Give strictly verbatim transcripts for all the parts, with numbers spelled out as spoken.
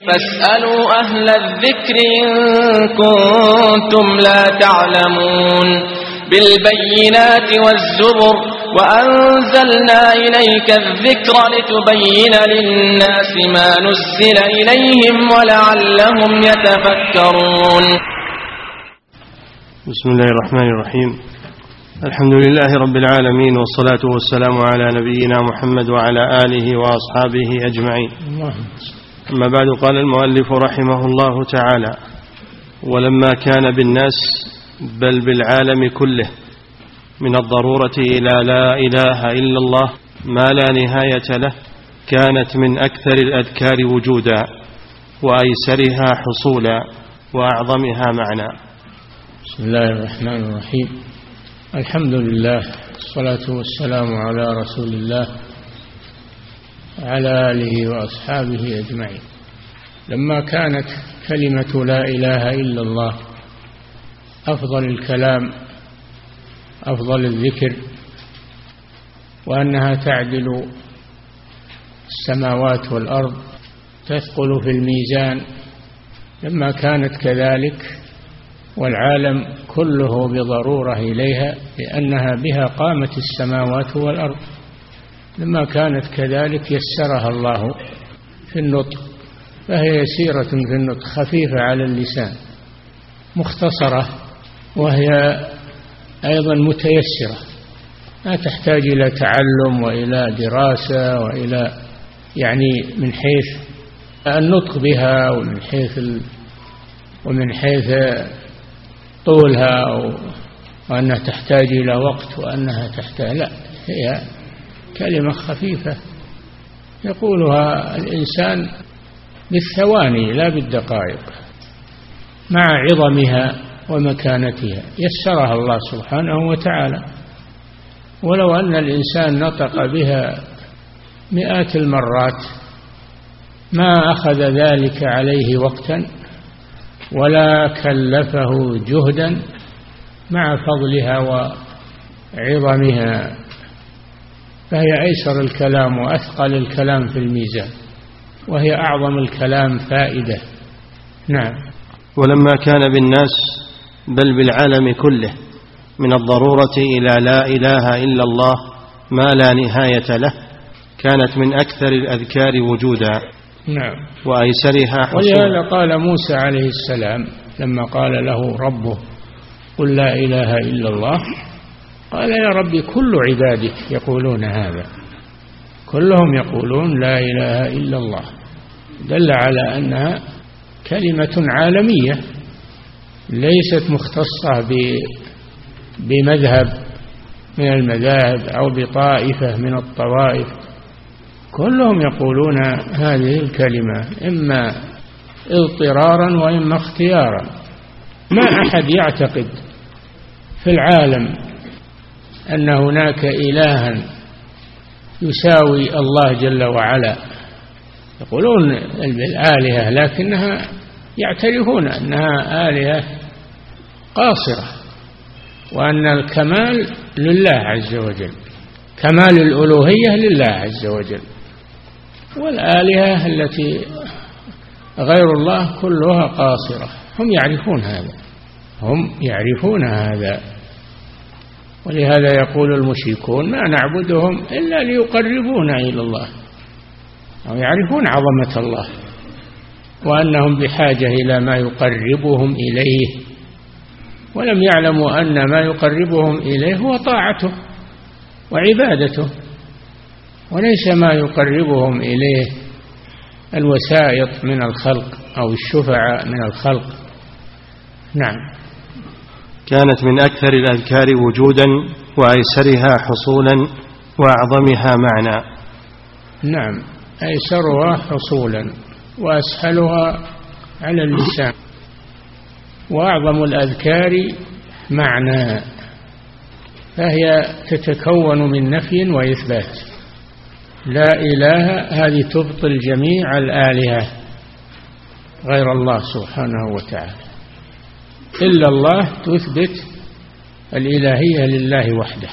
فاسألوا أهل الذكر إن كنتم لا تعلمون بالبينات والزبر وأنزلنا إليك الذكر لتبين للناس ما نزل إليهم ولعلهم يتفكرون. بسم الله الرحمن الرحيم. الحمد لله رب العالمين، والصلاة والسلام على نبينا محمد وعلى آله وأصحابه أجمعين. أما بعد، قال المؤلف رحمه الله تعالى: ولما كان بالناس بل بالعالم كله من الضرورة إلى لا إله إلا الله ما لا نهاية له، كانت من أكثر الأذكار وجودا وأيسرها حصولا وأعظمها معنى. بسم الله الرحمن الرحيم. الحمد لله، الصلاة والسلام على رسول الله وعلى آله وأصحابه أجمعين. لما كانت كلمة لا إله إلا الله أفضل الكلام، أفضل الذكر، وأنها تعدل السماوات والأرض، تثقل في الميزان، لما كانت كذلك والعالم كله بضرورة إليها لأنها بها قامت السماوات والأرض، لما كانت كذلك يسرها الله في النطق، فهي يسيرة في النطق، خفيفة على اللسان، مختصرة، وهي أيضا متيسرة، لا تحتاج إلى تعلم وإلى دراسة وإلى يعني من حيث النطق بها ومن حيث ومن حيث طولها، وأنها تحتاج إلى وقت وأنها تحتاج، لا، هي كلمة خفيفة يقولها الإنسان بالثواني لا بالدقائق، مع عظمها ومكانتها يسرها الله سبحانه وتعالى. ولو أن الإنسان نطق بها مئات المرات ما أخذ ذلك عليه وقتا ولا كلفه جهدا، مع فضلها وعظمها، فهي أيسر الكلام وأثقل الكلام في الميزان، وهي أعظم الكلام فائدة. نعم. ولما كان بالناس بل بالعالم كله من الضرورة إلى لا إله إلا الله ما لا نهاية له، كانت من أكثر الأذكار وجودا. نعم. وأيسرها حصولا. ولهذا قال موسى عليه السلام لما قال له ربه قل لا إله إلا الله، قال يا ربي كل عبادك يقولون هذا، كلهم يقولون لا إله إلا الله، دل على أنها كلمة عالمية ليست مختصة بمذهب من المذاهب أو بطائفة من الطوائف، كلهم يقولون هذه الكلمة إما اضطرارا وإما اختيارا. ما أحد يعتقد في العالم أن هناك إلها يساوي الله جل وعلا، يقولون الآلهة لكنها يعترفون أنها آلهة قاصرة، وأن الكمال لله عز وجل، كمال الألوهية لله عز وجل، والآلهة التي غير الله كلها قاصرة. هم يعرفون هذا، هم يعرفون هذا، ولهذا يقول المشركون ما نعبدهم إلا ليقربونا إلى الله، أو يعرفون عظمة الله وأنهم بحاجة إلى ما يقربهم إليه، ولم يعلموا أن ما يقربهم إليه هو طاعته وعبادته، وليس ما يقربهم إليه الوسائط من الخلق أو الشفعاء من الخلق. نعم. كانت من أكثر الأذكار وجودا وأيسرها حصولا وأعظمها معنى. نعم، أيسرها حصولا وأسهلها على اللسان، وأعظم الأذكار معنى، فهي تتكون من نفي وإثبات. لا إله هذه تبطل جميع الآلهة غير الله سبحانه وتعالى، إلا الله تثبت الإلهية لله وحده.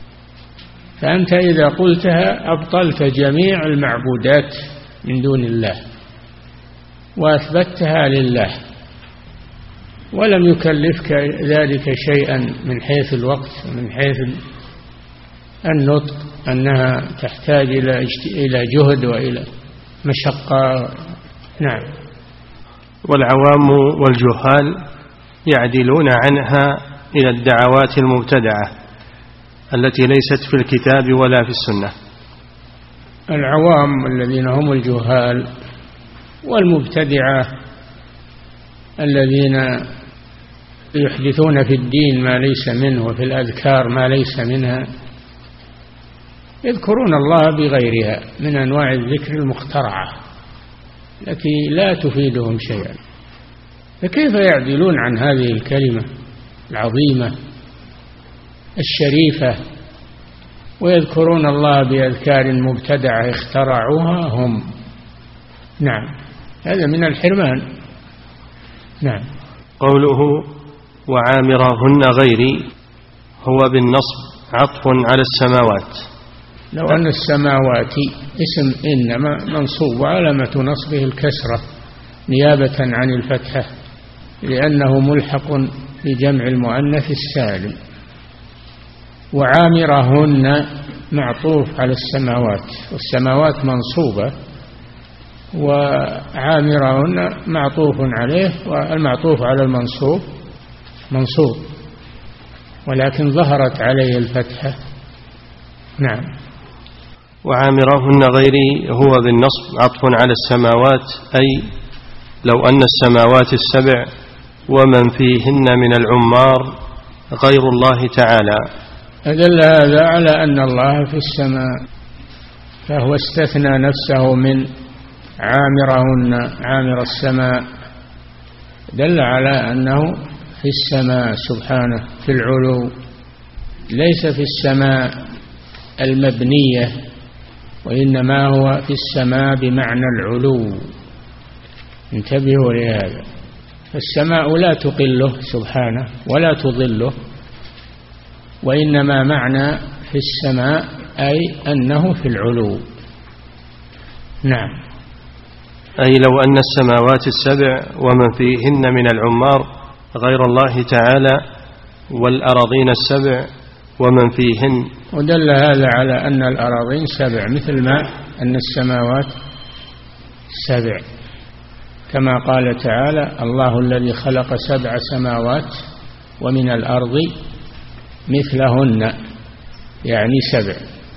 فأنت إذا قلتها أبطلت جميع المعبودات من دون الله، وأثبتها لله، ولم يكلفك ذلك شيئا من حيث الوقت ومن حيث النطق، أنها تحتاج إلى جهد وإلى مشقة. نعم. والعوام والجهال يعدلون عنها إلى الدعوات المبتدعة التي ليست في الكتاب ولا في السنة. العوام الذين هم الجهال والمبتدعة الذين يحدثون في الدين ما ليس منه وفي الأذكار ما ليس منها، يذكرون الله بغيرها من أنواع الذكر المخترعة التي لا تفيدهم شيئا، فكيف يعدلون عن هذه الكلمة العظيمة الشريفة ويذكرون الله بأذكار مبتدعة اخترعوها هم؟ نعم، هذا من الحرمان. نعم. قوله وعامرهن غيري هو بالنصب عطف على السماوات. لو أن السماوات اسم إنما منصوب وعلامة نصبه الكسرة نيابة عن الفتحة لأنه ملحق بجمع المؤنث السالم، وعامرهن معطوف على السماوات، والسماوات منصوبة، وعامرهن معطوف عليه، والمعطوف على المنصوب منصوب ولكن ظهرت عليه الفتحة. نعم. وعامرهن غيري هو بالنصب عطف على السماوات، أي لو أن السماوات السبع ومن فيهن من العمار غير الله تعالى. أدل هذا على أن الله في السماء، فهو استثنى نفسه من عامرهن عامر السماء، دل على أنه في السماء سبحانه في العلو، ليس في السماء المبنية، وإنما هو في السماء بمعنى العلو. انتبهوا لهذا، فالسماء لا تقله سبحانه ولا تضله، وإنما معنى في السماء أي أنه في العلو. نعم. أي لو أن السماوات السبع ومن فيهن من العمار غير الله تعالى، والأراضين السبع ومن فيهن. ودل هذا على أن الأراضين سبع، مثل ما أن السماوات سبع، كما قال تعالى الله الذي خلق سبع سماوات ومن الأرض مثلهن، يعني سبع.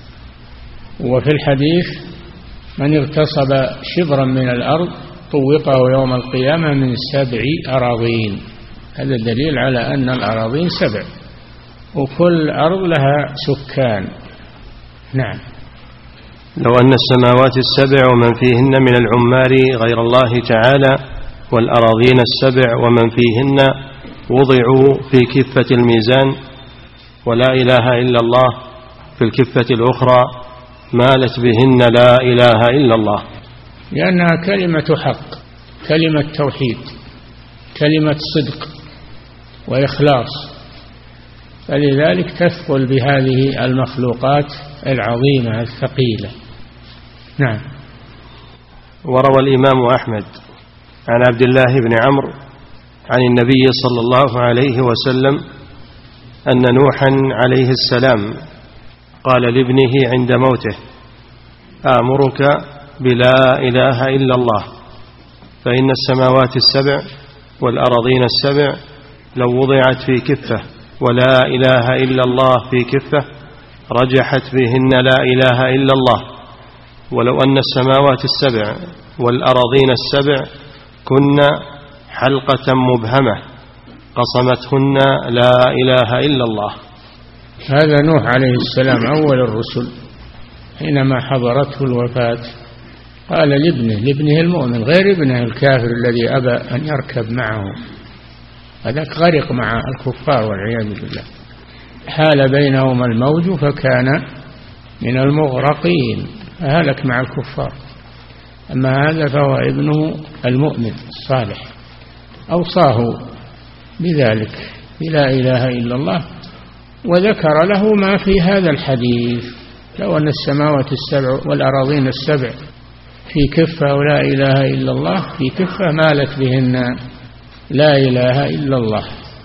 وفي الحديث من اغتصب شبرا من الأرض طوقه يوم القيامة من سبع أراضين. هذا دليل على أن الأراضين سبع، وكل أرض لها سكان. نعم. لو أن السماوات السبع ومن فيهن من العمار غير الله تعالى والأراضين السبع ومن فيهن وضعوا في كفة الميزان، ولا إله إلا الله في الكفة الأخرى، مالت بهن لا إله إلا الله، لأنها كلمة حق، كلمة توحيد، كلمة صدق وإخلاص، فلذلك تثقل بهذه المخلوقات العظيمة الثقيلة. نعم. وروى الإمام أحمد عن عبد الله بن عمرو عن النبي صلى الله عليه وسلم أن نوحا عليه السلام قال لابنه عند موته آمرك بلا إله إلا الله، فإن السماوات السبع والأراضين السبع لو وضعت في كفة ولا إله إلا الله في كفة رجحت بهن لا إله إلا الله، ولو أن السماوات السبع والأراضين السبع كن حلقة مبهمة قصمتهن لا إله إلا الله. هذا نوح عليه السلام أول الرسل، حينما حضرته الوفاة قال لابنه لابنه المؤمن غير ابنه الكافر الذي أبى أن يركب معه، هذاك غرق مع الكفار والعياذ بالله، حال بينهما الموج فكان من المغرقين، فهلك مع الكفار. أما هذا فهو ابنه المؤمن الصالح، أوصاه بذلك لا إله إلا الله، وذكر له ما في هذا الحديث، لو أن السماوات السبع والأراضين السبع في كفة ولا إله إلا الله في كفة مالت بهن لا إله إلا الله.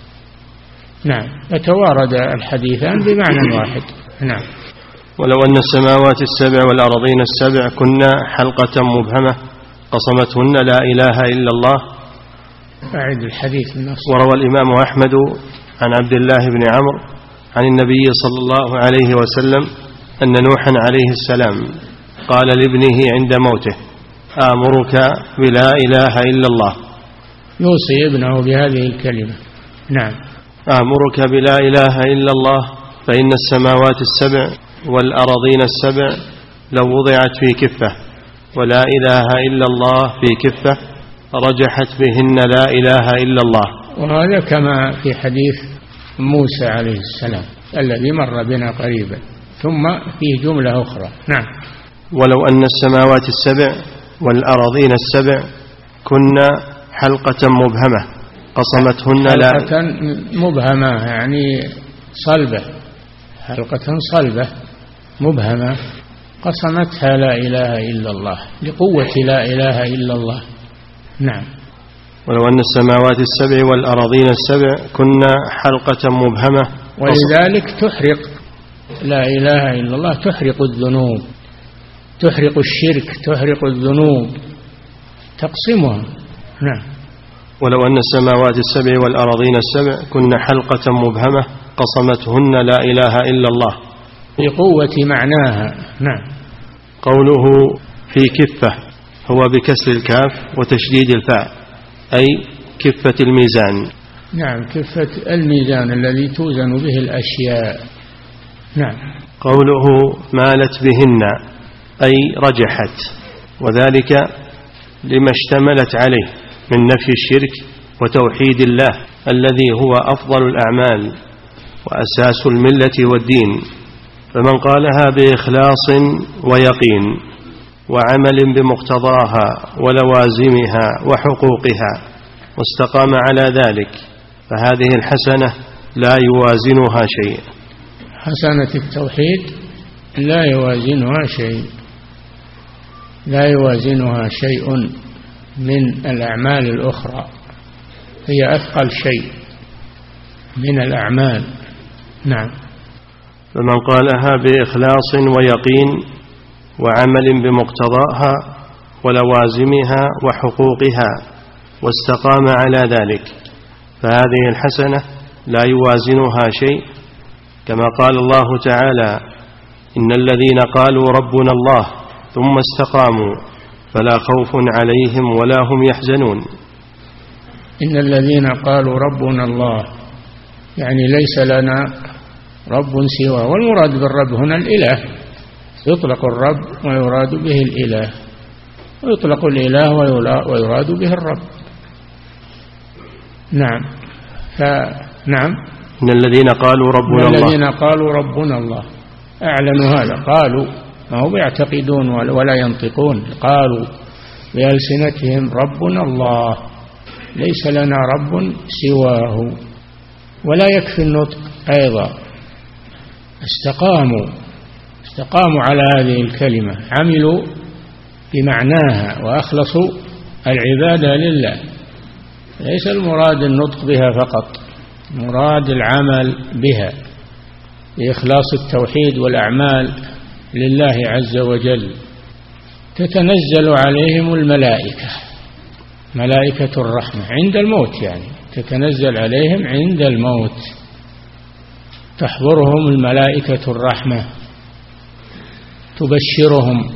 نعم، يتوارد الحديثان بمعنى واحد. نعم. ولو أن السماوات السبع والأرضين السبع كنا حلقة مبهمة قصمتهن لا إله إلا الله. أعد الحديث النص. وروى الإمام أحمد عن عبد الله بن عمرو عن النبي صلى الله عليه وسلم أن نوحا عليه السلام قال لابنه عند موته آمرك بلا إله إلا الله. يوصي ابنه بهذه الكلمة. نعم. آمرك بلا إله إلا الله فإن السماوات السبع والأراضين السبع لو وضعت في كفة ولا إله إلا الله في كفة رجحت بهن لا إله إلا الله. وهذا كما في حديث موسى عليه السلام الذي مر بنا قريبا. ثم فيه جملة أخرى. نعم. ولو أن السماوات السبع والأراضين السبع كنا حلقة مبهمة قصمتهن لا حلقة مبهمة يعني صلبة، حلقة صلبة مبهمة قصمتها لا إله إلا الله لقوة لا إله إلا الله. نعم. ولو أن السماوات السبع والأراضين السبع كنا حلقة مبهمة ولذلك تحرق لا إله إلا الله، تحرق الذنوب، تحرق الشرك، تحرق الذنوب، تقسمها. نعم. ولو أن السماوات السبع والأراضين السبع كنا حلقة مبهمة قصمتهن لا إله إلا الله بقوة معناها. نعم. قوله في كفة هو بكسر الكاف وتشديد الفاء أي كفة الميزان. نعم، كفة الميزان الذي توزن به الأشياء. نعم. قوله مالت بهن أي رجحت، وذلك لما اشتملت عليه من نفي الشرك وتوحيد الله الذي هو أفضل الأعمال وأساس الملة والدين. فمن قالها بإخلاص ويقين وعمل بمقتضاها ولوازمها وحقوقها واستقام على ذلك فهذه الحسنة لا يوازنها شيء. حسنة التوحيد لا يوازنها شيء، لا يوازنها شيء من الأعمال الأخرى، هي أثقل شيء من الأعمال. نعم. فمن قالها بإخلاص ويقين وعمل بمقتضاها ولوازمها وحقوقها واستقام على ذلك فهذه الحسنة لا يوازنها شيء، كما قال الله تعالى إن الذين قالوا ربنا الله ثم استقاموا فلا خوف عليهم ولا هم يحزنون. إن الذين قالوا ربنا الله يعني ليس لنا رب سواه، والمراد بالرب هنا الإله، يطلق الرب ويراد به الإله، ويطلق الإله ويراد به الرب. نعم. فنعم. إن الذين قالوا ربنا الله الذين قالوا ربنا الله أعلنوا هذا، قالوا ما هم يعتقدون ولا ينطقون، قالوا بألسنتهم ربنا الله ليس لنا رب سواه. ولا يكفي النطق أيضا، استقاموا استقاموا على هذه الكلمة، عملوا بمعناها وأخلصوا العبادة لله. ليس المراد النطق بها فقط، مراد العمل بها بإخلاص التوحيد والأعمال لله عز وجل. تتنزل عليهم الملائكة، ملائكة الرحمة عند الموت، يعني تتنزل عليهم عند الموت، تحضرهم الملائكة الرحمة تبشرهم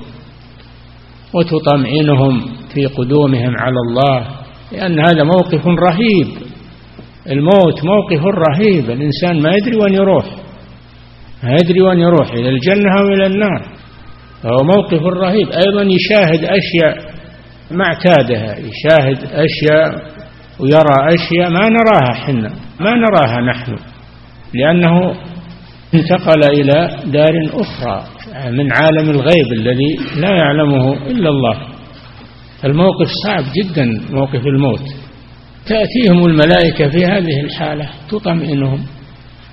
وتطمئنهم في قدومهم على الله، لأن هذا موقف رهيب. الموت موقف رهيب، الإنسان ما يدري وين يروح، ما يدري وين يروح، إلى الجنة أو إلى النار، فهو موقف رهيب. أيضا يشاهد أشياء ما اعتادها، يشاهد أشياء ويرى أشياء ما نراها حنا، ما نراها نحن، لأنه انتقل إلى دار أخرى من عالم الغيب الذي لا يعلمه إلا الله. الموقف صعب جدا، موقف الموت. تأتيهم الملائكة في هذه الحالة تطمئنهم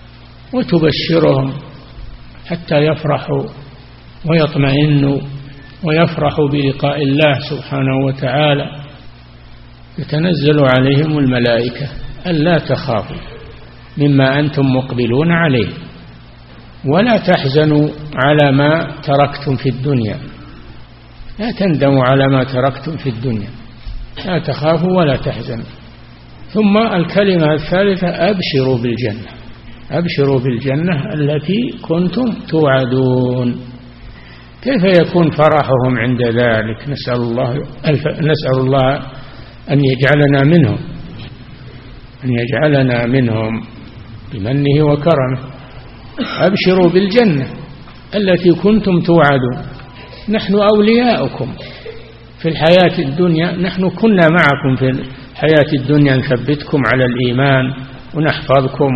وتبشرهم حتى يفرحوا ويطمئنوا ويفرحوا بلقاء الله سبحانه وتعالى، يتنزل عليهم الملائكة ألا تخافوا مما أنتم مقبلون عليه ولا تحزنوا على ما تركتم في الدنيا، لا تندموا على ما تركتم في الدنيا، لا تخافوا ولا تحزنوا. ثم الكلمة الثالثة أبشروا بالجنة، أبشروا بالجنة التي كنتم توعدون. كيف يكون فرحهم عند ذلك؟ نسأل الله نسأل الله أن يجعلنا منهم، أن يجعلنا منهم بمنه وكرمه. أبشروا بالجنة التي كنتم توعدون. نحن أولياؤكم في الحياة الدنيا، نحن كنا معكم في الحياة الدنيا نثبتكم على الإيمان ونحفظكم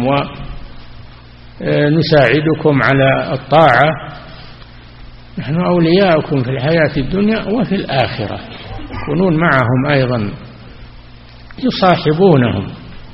ونساعدكم على الطاعة. نحن أولياؤكم في الحياة الدنيا وفي الآخرة، يكونون معهم أيضا يصاحبونهم،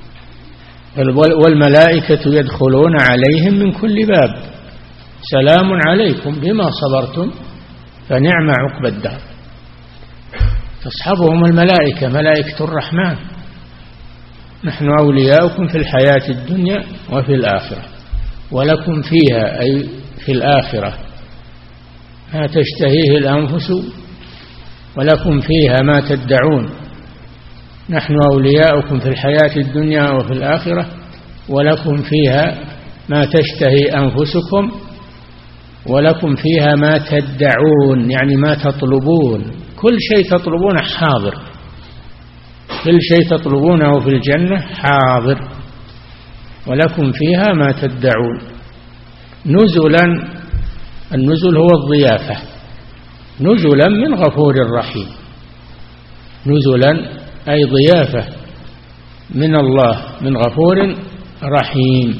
والملائكة يدخلون عليهم من كل باب سلام عليكم بما صبرتم فنعم عقبى الدار. تصحبهم الملائكة، ملائكة الرحمن. نحن أولياؤكم في الحياة الدنيا وفي الآخرة، ولكم فيها أي في الآخرة ما تشتهيه الأنفس ولكم فيها ما تدعون. نحن أولياؤكم في الحياة الدنيا وفي الآخرة ولكم فيها ما تشتهي أنفسكم ولكم فيها ما تدعون، يعني ما تطلبون. كل شيء تطلبونه حاضر، كل شيء تطلبونه في الجنة حاضر، ولكم فيها ما تدعون. نزلا، النزل هو الضيافة، نزلا من غفور رحيم. نزلا أي ضيافة من الله من غفور رحيم.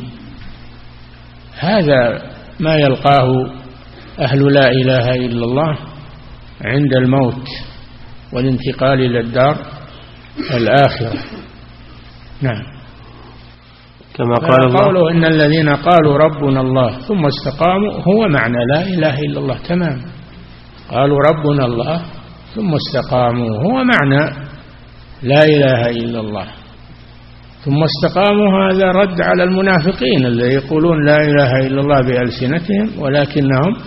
هذا ما يلقاه أهل لا إله إلا الله عند الموت والانتقال إلى الدار الآخرة. نعم. كما قال الله قوله إن الذين قالوا ربنا الله ثم استقاموا هو معنى لا إله إلا الله تمام. قالوا ربنا الله ثم استقاموا هو معنى لا إله إلا الله. ثم استقاموا هذا رد على المنافقين الذين يقولون لا إله إلا الله بألسنتهم ولكنهم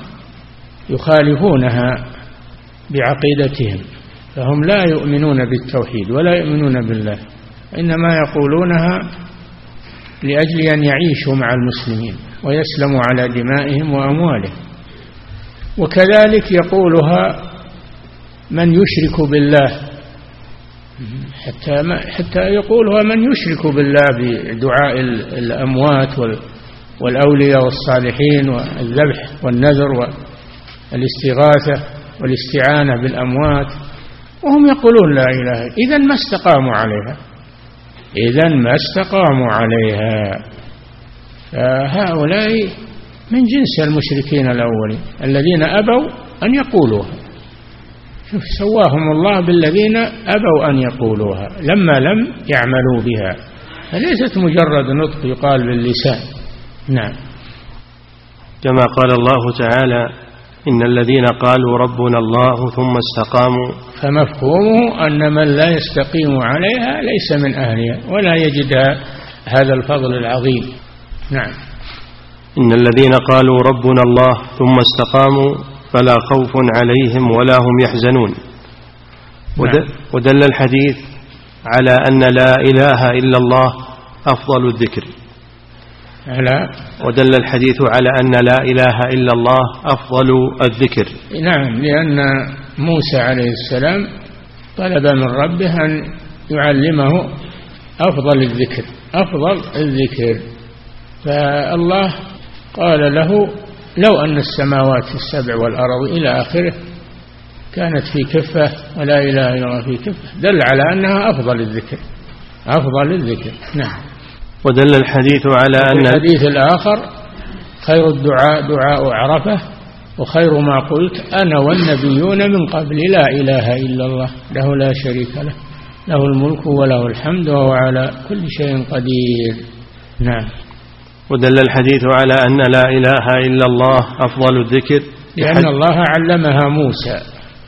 يخالفونها بعقيدتهم، فهم لا يؤمنون بالتوحيد ولا يؤمنون بالله، إنما يقولونها لأجل أن يعيشوا مع المسلمين ويسلموا على دمائهم وأموالهم. وكذلك يقولها من يشرك بالله، حتى ما حتى يقولها من يشرك بالله بدعاء الأموات والأولياء والصالحين والذبح والنذر والاستغاثة والاستعانة بالأموات، وهم يقولون لا إله. إذن ما استقاموا عليها، إذن ما استقاموا عليها. فهؤلاء من جنس المشركين الأولين الذين أبوا أن يقولوها. شوف سواهم الله بالذين أبوا أن يقولوها لما لم يعملوا بها، فليست مجرد نطق يقال باللسان. نعم. كما قال الله تعالى إن الذين قالوا ربنا الله ثم استقاموا، فمفهومه أن من لا يستقيم عليها ليس من أهلها ولا يجد هذا الفضل العظيم. نعم. إن الذين قالوا ربنا الله ثم استقاموا فلا خوف عليهم ولا هم يحزنون. نعم. ودل الحديث على أن لا إله إلا الله أفضل الذكر. على ودل الحديث على أن لا إله إلا الله أفضل الذكر. نعم، لأن موسى عليه السلام طلب من ربه أن يعلمه أفضل الذكر، أفضل الذكر. فالله قال له لو أن السماوات السبع والأرض إلى آخره كانت في كفة ولا إله إلا الله في كفة، دل على أنها أفضل الذكر، أفضل الذكر. نعم. ودل الحديث على أن الحديث الآخر خير الدعاء دعاء عرفة وخير ما قلت أنا والنبيون من قبل لا إله إلا الله له لا شريك له له الملك وله الحمد وهو على كل شيء قدير. نعم. ودل الحديث على أن لا إله إلا الله أفضل الذكر، لأن الله علمها موسى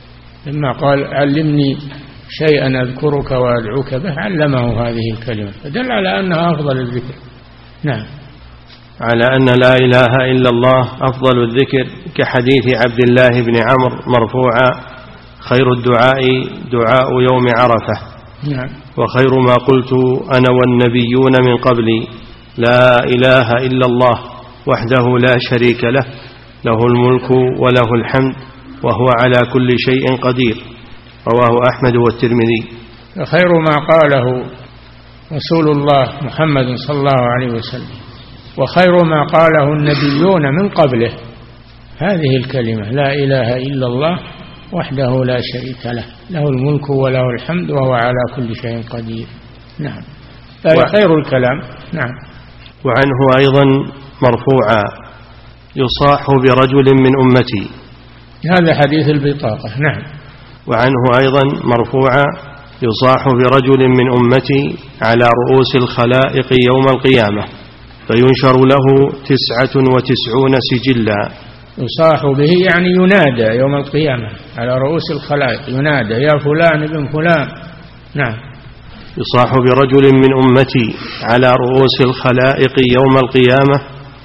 لما قال علمني شيئا أذكرك وأدعوك به علمه هذه الكلمة، فدل على أنها أفضل الذكر. نعم. على أن لا إله إلا الله أفضل الذكر، كحديث عبد الله بن عمرو مرفوعا: خير الدعاء دعاء يوم عرفة. نعم. وخير ما قلت أنا والنبيون من قبلي لا إله إلا الله وحده لا شريك له، له الملك وله الحمد وهو على كل شيء قدير. رواه أحمد والترمذي. خير ما قاله رسول الله محمد صلى الله عليه وسلم، وخير ما قاله النبيون من قبله هذه الكلمة: لا إله إلا الله وحده لا شريك له، له الملك وله الحمد وهو على كل شيء قدير. نعم. هذا خير الكلام. نعم. وعنه أيضا مرفوعا: يصاح برجل من أمتي. هذا حديث البطاقة. نعم. وعنه أيضا مرفوعا: يصاح برجل من أمتي على رؤوس الخلائق يوم القيامة فينشر له تسعة وتسعون سجلا. يصاح به يعني ينادى يوم القيامة على رؤوس الخلائق، ينادى: يا فلان ابن فلان. نعم. يصاح برجل من أمتي على رؤوس الخلائق يوم القيامة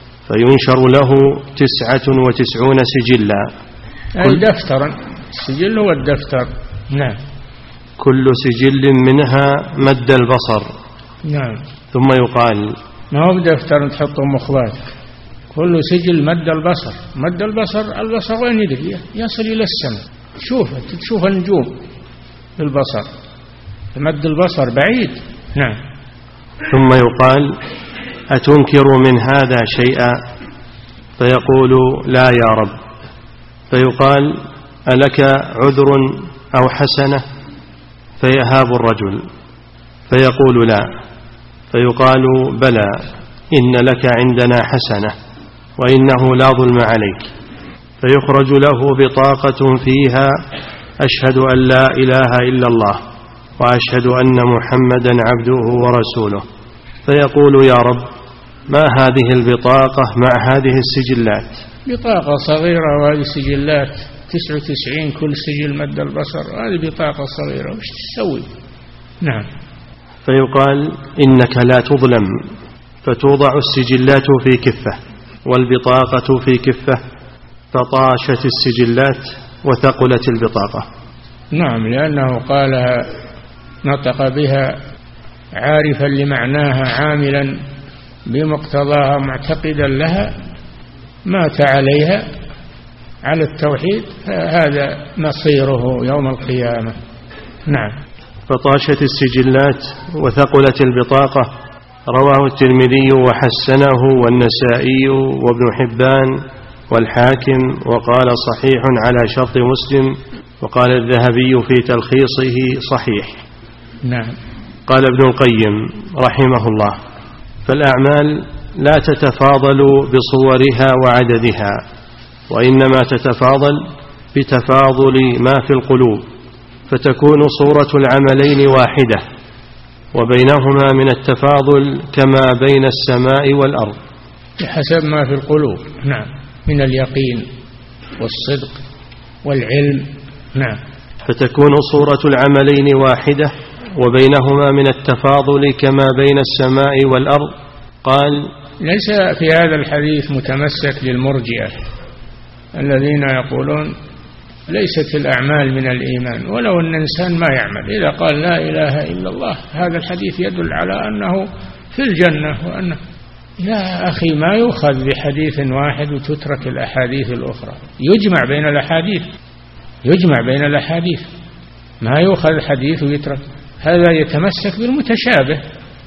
فينشر له تسعة وتسعون سجلا. أي دفترا، السجل هو الدفتر. نعم. كل سجل منها مد البصر. نعم. ثم يقال: ما هو بدفتر تحطه مخباتك، كل سجل مد البصر. مد البصر، البصر وين يدري؟ يصل إلى السماء، تشوف تشوف النجوم بالبصر، مد البصر بعيد. نعم. ثم يقال: أتنكر من هذا شيئا؟ فيقول: لا يا رب. فيقال: ألك عذر أو حسنة؟ فيهاب الرجل فيقول: لا. فيقال: بلى، إن لك عندنا حسنة وإنه لا ظلم عليك. فيخرج له بطاقة فيها: أشهد أن لا إله إلا الله وأشهد أن محمدا عبده ورسوله. فيقول: يا رب، ما هذه البطاقة مع هذه السجلات؟ بطاقة صغيرة، وهذه السجلات تسعة وتسعين، كل سجل مد البصر، هذه بطاقة صغيرة، وش تسوي؟ نعم. فيقال: إنك لا تظلم. فتوضع السجلات في كفة والبطاقة في كفة، فطاشت السجلات وثقلت البطاقة. نعم، لأنه قالها، نطق بها عارفا لمعناها عاملا بمقتضاها معتقدا لها، مات عليها على التوحيد، هذا مصيره يوم القيامة. نعم. فطاشت السجلات وثقلت البطاقة. رواه الترمذي وحسنه والنسائي وابن حبان والحاكم، وقال صحيح على شرط مسلم، وقال الذهبي في تلخيصه صحيح. نعم. قال ابن القيم رحمه الله: فالأعمال لا تتفاضل بصورها وعددها، وإنما تتفاضل بتفاضل ما في القلوب، فتكون صورة العملين واحدة، وبينهما من التفاضل كما بين السماء والأرض، بحسب ما في القلوب. نعم. من اليقين والصدق والعلم. نعم. فتكون صورة العملين واحدة وبينهما من التفاضل كما بين السماء والأرض. قال: ليس في هذا الحديث متمسك للمرجئة الذين يقولون ليست الأعمال من الإيمان، ولو أن الإنسان ما يعمل إذا قال لا إله إلا الله، هذا الحديث يدل على أنه في الجنة. وأنه يا أخي ما يؤخذ بحديث واحد وتترك الأحاديث الأخرى، يجمع بين الأحاديث، يجمع بين الأحاديث، ما يؤخذ حديث ويترك. هذا يتمسك بالمتشابه،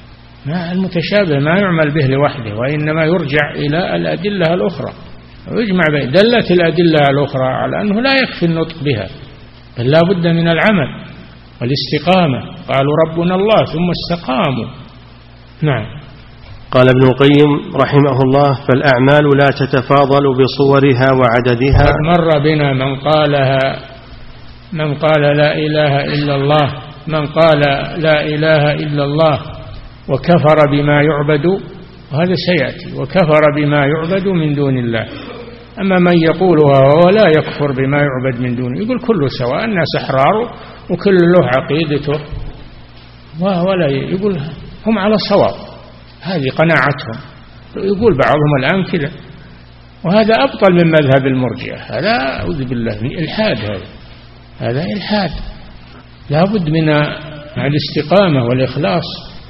ما المتشابه ما يعمل به لوحده، وإنما يرجع إلى الأدلة الأخرى ويجمع بين. دلت الأدلة الأخرى على أنه لا يكفي النطق بها، بل لا بد من العمل والاستقامة. قالوا ربنا الله ثم استقاموا. نعم. قال ابن القيم رحمه الله: فالأعمال لا تتفاضل بصورها وعددها. قد مر بنا من قالها، من قال لا إله إلا الله، من قال لا إله إلا الله وكفر بما يعبد، وهذا سيأتي، وكفر بما يعبد من دون الله. أما من يقولها ولا يكفر بما يعبد من دونه، يقول كله سواء، الناس أحرار وكل له عقيدته، ولا يقول هم على صواب، هذه قناعتهم. يقول بعضهم الآن كذا، وهذا أبطل من مذهب المرجئة، هذا أعوذ بالله من إلحاد، هذا هذا إلحاد، لا بد من الاستقامة والإخلاص.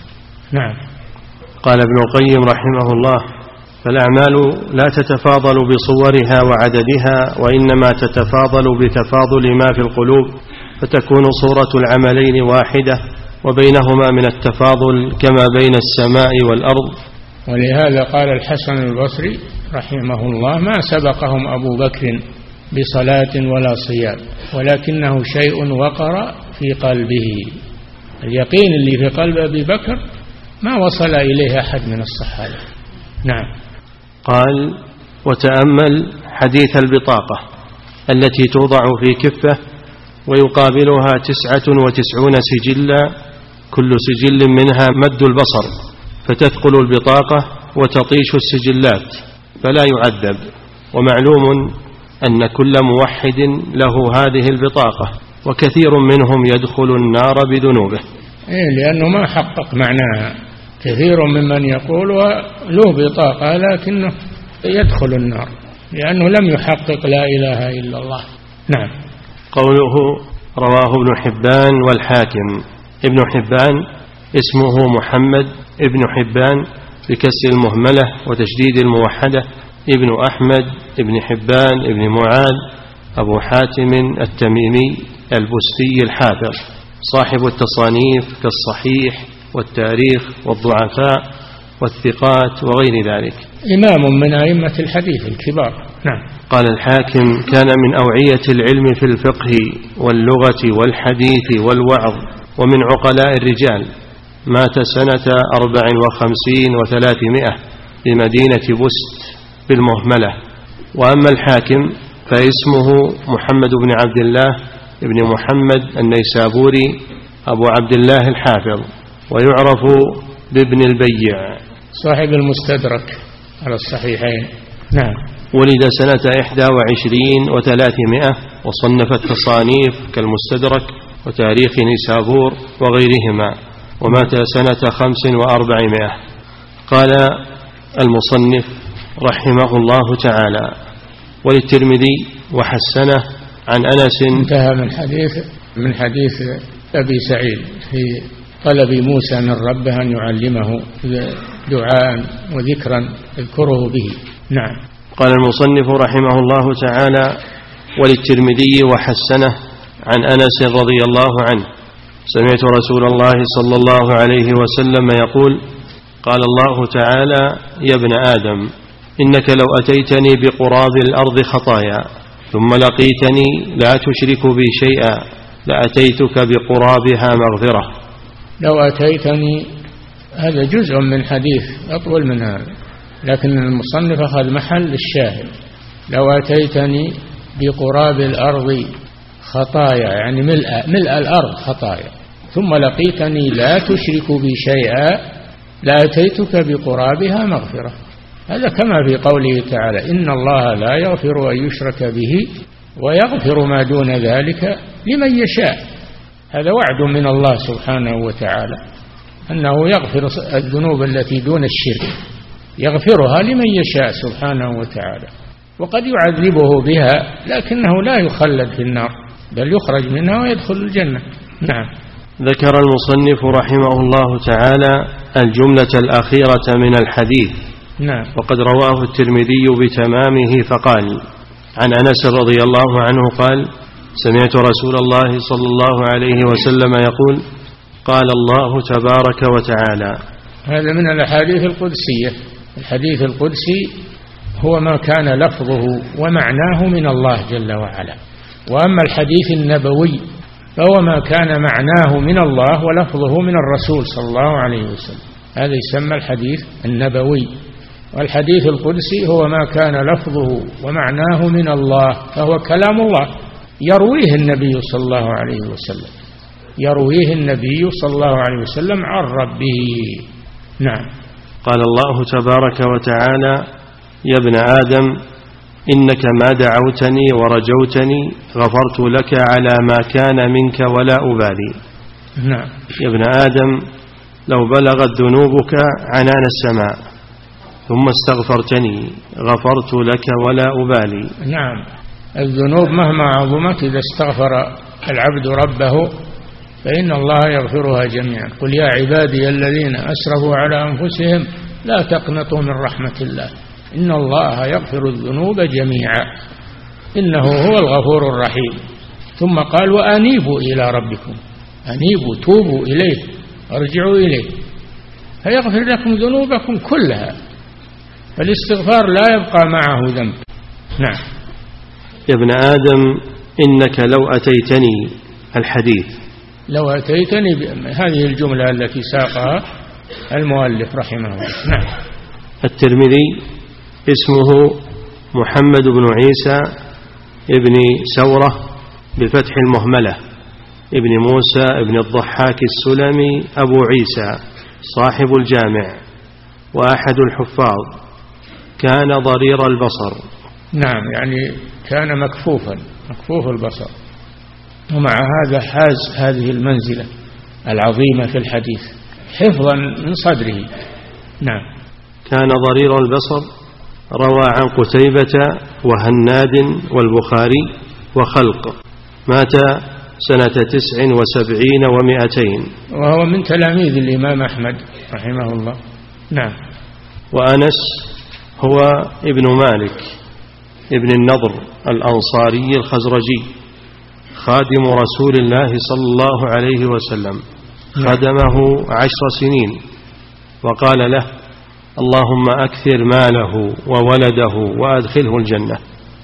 نعم. قال ابن القيم رحمه الله: فالأعمال لا تتفاضل بصورها وعددها، وإنما تتفاضل بتفاضل ما في القلوب، فتكون صورة العملين واحدة، وبينهما من التفاضل كما بين السماء والأرض. ولهذا قال الحسن البصري رحمه الله: ما سبقهم أبو بكر بصلاة ولا صيام، ولكنه شيء وقر في قلبه. اليقين اللي في قلب أبي بكر ما وصل إليه أحد من الصحابة. نعم. قال: وتأمل حديث البطاقة التي توضع في كفة ويقابلها تسعة وتسعون سجلا، كل سجل منها مد البصر، فتثقل البطاقة وتطيش السجلات فلا يعذب. ومعلوم أن كل موحد له هذه البطاقة، وكثير منهم يدخل النار بذنوبه. إيه، لأنه ما حقق معناها. كثير ممن يقول له بطاقة لكنه يدخل النار لأنه لم يحقق لا إله إلا الله. نعم. قوله رواه ابن حبان والحاكم. ابن حبان اسمه محمد ابن حبان بكسر المهملة وتشديد الموحدة، ابن أحمد ابن حبان ابن معاذ أبو حاتم التميمي البستي الحافظ، صاحب التصانيف كالصحيح والتاريخ والضعفاء والثقات وغير ذلك، إمام من أئمة الحديث الكبار. نعم. قال الحاكم: كان من أوعية العلم في الفقه واللغة والحديث والوعظ، ومن عقلاء الرجال. مات سنة أربع وخمسين وثلاثمائة بمدينة بست بالمهملة. وأما الحاكم فاسمه محمد بن عبد الله بن محمد النيسابوري أبو عبد الله الحافظ، ويعرف بابن البيع، صاحب المستدرك على الصحيحين. نعم. ولد سنة إحدى وعشرين وثلاثمائة، وصنف التصانيف كالمستدرك وتاريخ نيسابور وغيرهما، ومات سنة خمس وأربعمائة. قال المصنف رحمه الله تعالى: وللترمذي وحسنه عن أنس. انتهى من حديث من حديث أبي سعيد في طلب موسى من ربه أن يعلمه دعاء وذكرا يذكره به. نعم. قال المصنف رحمه الله تعالى: وللترمذي وحسنه عن أنس رضي الله عنه: سمعت رسول الله صلى الله عليه وسلم يقول: قال الله تعالى: يا ابن آدم، إنك لو أتيتني بقراب الأرض خطايا ثم لقيتني لا تشرك بي شيئا لأتيتك بقرابها مغفرة. لو أتيتني، هذا جزء من حديث أطول من هذا، لكن المصنف أخذ محل الشاهد. لو أتيتني بقراب الأرض خطايا، يعني ملء, ملء الأرض خطايا، ثم لقيتني لا تشرك بي شيئا لأتيتك بقرابها مغفرة. هذا كما في قوله تعالى: إن الله لا يغفر أن يشرك به ويغفر ما دون ذلك لمن يشاء. هذا وعد من الله سبحانه وتعالى أنه يغفر الذنوب التي دون الشرك، يغفرها لمن يشاء سبحانه وتعالى، وقد يعذبه بها لكنه لا يخلد في النار، بل يخرج منها ويدخل الجنة. نعم. ذكر المصنف رحمه الله تعالى الجملة الأخيرة من الحديث. نعم. وقد رواه الترمذي بتمامه فقال: عن أنس رضي الله عنه قال: سمعت رسول الله صلى الله عليه وسلم يقول: قال الله تبارك وتعالى. هذا من الأحاديث القدسية. الحديث القدسي هو ما كان لفظه ومعناه من الله جل وعلا، وأما الحديث النبوي فهو ما كان معناه من الله ولفظه من الرسول صلى الله عليه وسلم، هذا يسمى الحديث النبوي. والحديث القدسي هو ما كان لفظه ومعناه من الله، فهو كلام الله يرويه النبي صلى الله عليه وسلم، يرويه النبي صلى الله عليه وسلم عن ربه. نعم. قال الله تبارك وتعالى: يا ابن آدم، إنك ما دعوتني ورجوتني غفرت لك على ما كان منك ولا أبالي. نعم. يا ابن آدم لو بلغت ذنوبك عنان السماء ثم استغفرتني غفرت لك ولا أبالي. نعم، الذنوب مهما عظمت إذا استغفر العبد ربه فإن الله يغفرها جميعا. قل يا عبادي الذين أسرفوا على أنفسهم لا تقنطوا من رحمة الله إن الله يغفر الذنوب جميعا إنه هو الغفور الرحيم. ثم قال وأنيبوا إلى ربكم، أنيبوا توبوا إليه ارجعوا إليه فيغفر لكم ذنوبكم كلها. فالاستغفار لا يبقى معه ذنب. نعم. يا ابن آدم إنك لو أتيتني الحديث لو أتيتني هذه الجملة التي ساقها المؤلف رحمه الله. نعم. الترمذي اسمه محمد بن عيسى ابن سورة بفتح المهملة ابن موسى ابن الضحاك السلمي أبو عيسى صاحب الجامع وأحد الحفاظ، كان ضرير البصر. نعم، يعني كان مكفوفا مكفوف البصر، ومع هذا حاز هذه المنزلة العظيمة في الحديث حفظا من صدره. نعم. كان ضرير البصر، روى عن قتيبة وهناد والبخاري وخلق، مات سنة تسع وسبعين ومائتين، وهو من تلاميذ الإمام أحمد رحمه الله. نعم. وأنس هو ابن مالك ابن النضر الأنصاري الخزرجي، خادم رسول الله صلى الله عليه وسلم، خدمه عشر سنين، وقال له اللهم أكثر ماله وولده وأدخله الجنة.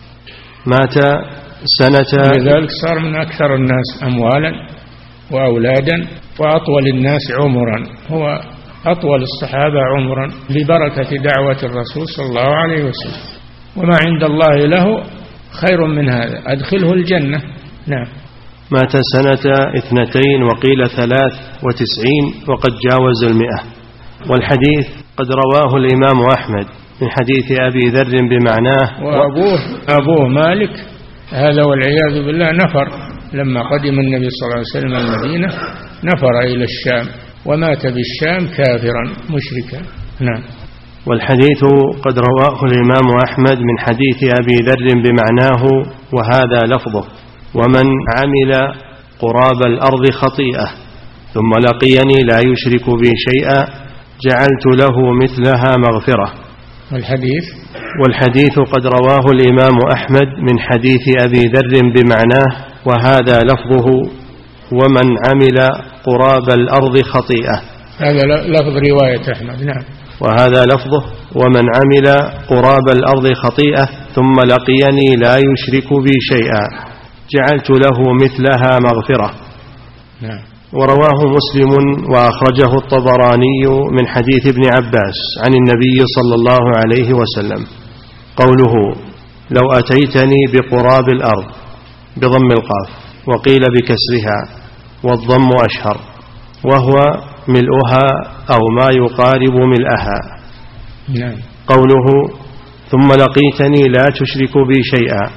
مات سنة، لذلك صار من أكثر الناس أموالا وأولادا وأطول الناس عمرا، هو أطول الصحابة عمرا لبركة دعوة الرسول صلى الله عليه وسلم، وما عند الله له خير من هذا، أدخله الجنة. نعم. مات سنة اثنتين وقيل ثلاث وتسعين وقد جاوز المئة. والحديث قد رواه الإمام أحمد من حديث أبي ذر بمعناه، وأبوه أبوه مالك هذا والعياذ بالله نفر لما قدم النبي صلى الله عليه وسلم المدينة، نفر إلى الشام ومات بالشام كافرا مشركا. نعم. والحديث قد رواه الإمام أحمد من حديث أبي ذر بمعناه وهذا لفظه، ومن عمل قراب الأرض خطيئة ثم لقيني لا يشرك بي شيئا جعلت له مثلها مغفرة. والحديث والحديث قد رواه الإمام أحمد من حديث أبي ذر بمعناه وهذا لفظه، ومن عمل قراب الأرض خطيئة، هذا لفظ رواية أحمد. نعم. وهذا لفظه، ومن عمل قراب الأرض خطيئة ثم لقيني لا يشرك بي شيئا جعلت له مثلها مغفرة. نعم. ورواه مسلم وأخرجه الطبراني من حديث ابن عباس عن النبي صلى الله عليه وسلم قوله لو أتيتني بقراب الأرض بضم القاف وقيل بكسرها والضم أشهر، وهو ملؤها أو ما يقارب ملئها. نعم. قوله ثم لقيتني لا تشرك بي شيئا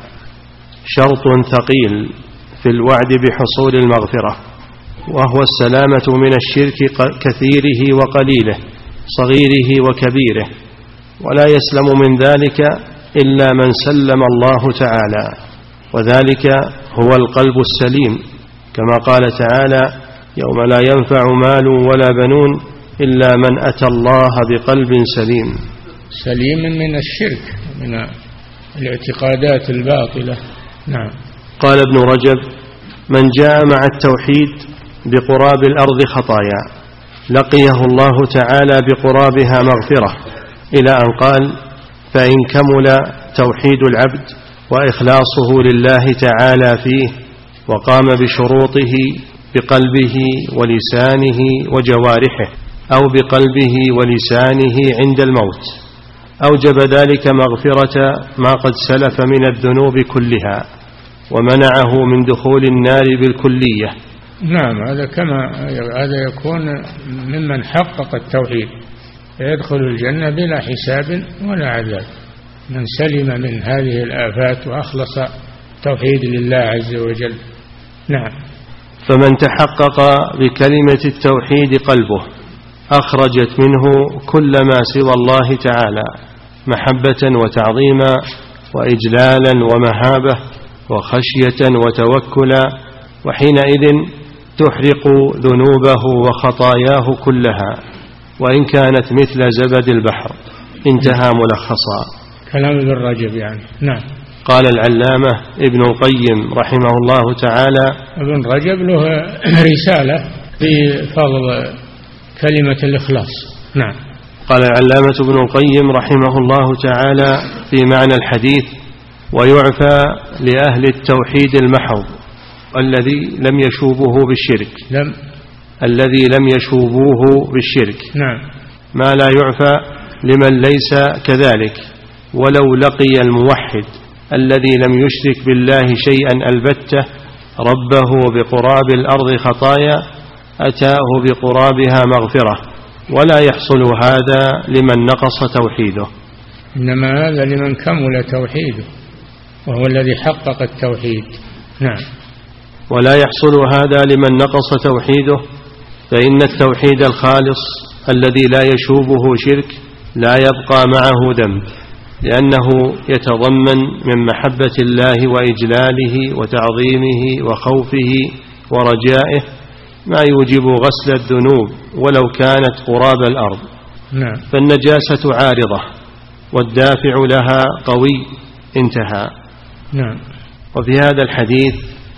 شرط ثقيل في الوعد بحصول المغفرة، وهو السلامة من الشرك كثيره وقليله صغيره وكبيره، ولا يسلم من ذلك إلا من سلم الله تعالى، وذلك هو القلب السليم، كما قال تعالى يوم لا ينفع مال ولا بنون إلا من أتى الله بقلب سليم. سليم من الشرك من الاعتقادات الباطلة. نعم. قال ابن رجب من جاء مع التوحيد بقراب الأرض خطايا لقيه الله تعالى بقرابها مغفرة، إلى أن قال فإن كمل توحيد العبد وإخلاصه لله تعالى فيه وقام بشروطه بقلبه ولسانه وجوارحه أو بقلبه ولسانه عند الموت أوجب ذلك مغفرة ما قد سلف من الذنوب كلها ومنعه من دخول النار بالكلية. نعم، هذا كما هذا يكون ممن حقق التوحيد يدخل الجنة بلا حساب ولا عذاب. من سلم من هذه الآفات وأخلص توحيد لله عز وجل. نعم. فمن تحقق بكلمة التوحيد قلبه أخرجت منه كل ما سوى الله تعالى محبة وتعظيما وإجلالا ومهابة وخشية وتوكلا، وحينئذ تحرق ذنوبه وخطاياه كلها وإن كانت مثل زبد البحر. انتهى ملخصا. كلام ابن رجب يعني. نعم. قال العلامة ابن القيم رحمه الله تعالى. ابن رجب له رسالة في فضل كلمة الإخلاص. نعم. قال العلامة ابن القيم رحمه الله تعالى في معنى الحديث: ويعفى لأهل التوحيد المحض الذي لم يشوبه بالشرك لم الذي لم يشوبوه بالشرك نعم. ما لا يعفى لمن ليس كذلك ولو لقي الموحد الذي لم يشرك بالله شيئا البتة ربه بقراب الأرض خطايا أتاه بقرابها مغفرة، ولا يحصل هذا لمن نقص توحيده، إنما هذا لمن كمل توحيده وهو الذي حقق التوحيد. نعم. ولا يحصل هذا لمن نقص توحيده، فإن التوحيد الخالص الذي لا يشوبه شرك لا يبقى معه ذنب، لأنه يتضمن من محبة الله وإجلاله وتعظيمه وخوفه ورجائه ما يوجب غسل الذنوب ولو كانت قراب الأرض. نعم. فالنجاسة عارضة والدافع لها قوي. انتهى. نعم. وفي هذا الحديث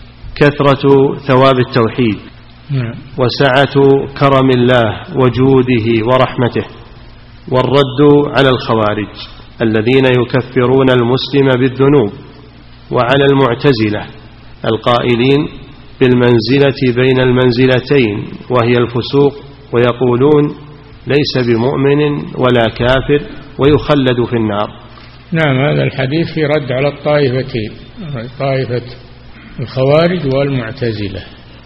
كثرة ثواب التوحيد نعم. وسعة كرم الله وجوده ورحمته، والرد على الخوارج الذين يكفرون المسلم بالذنوب، وعلى المعتزلة القائلين بالمنزلة بين المنزلتين وهي الفسوق، ويقولون ليس بمؤمن ولا كافر ويخلد في النار. نعم. هذا الحديث في رد على الطائفتين، طائفة الخوارج والمعتزلة.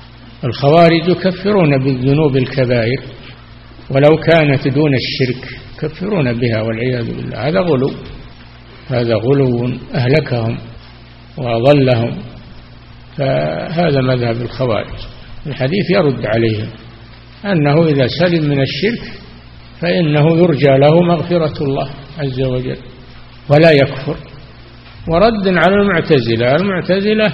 الخوارج يكفرون بالذنوب الكبائر ولو كانت دون الشرك، يكفرون بها والعياذ بالله. هذا غلو، هذا غلو أهلكهم وأضلهم، فهذا مذهب الخوارج. الحديث يرد عليهم أنه إذا سلم من الشرك فإنه يرجى له مغفرة الله عز وجل ولا يكفر. ورد على المعتزلة، المعتزلة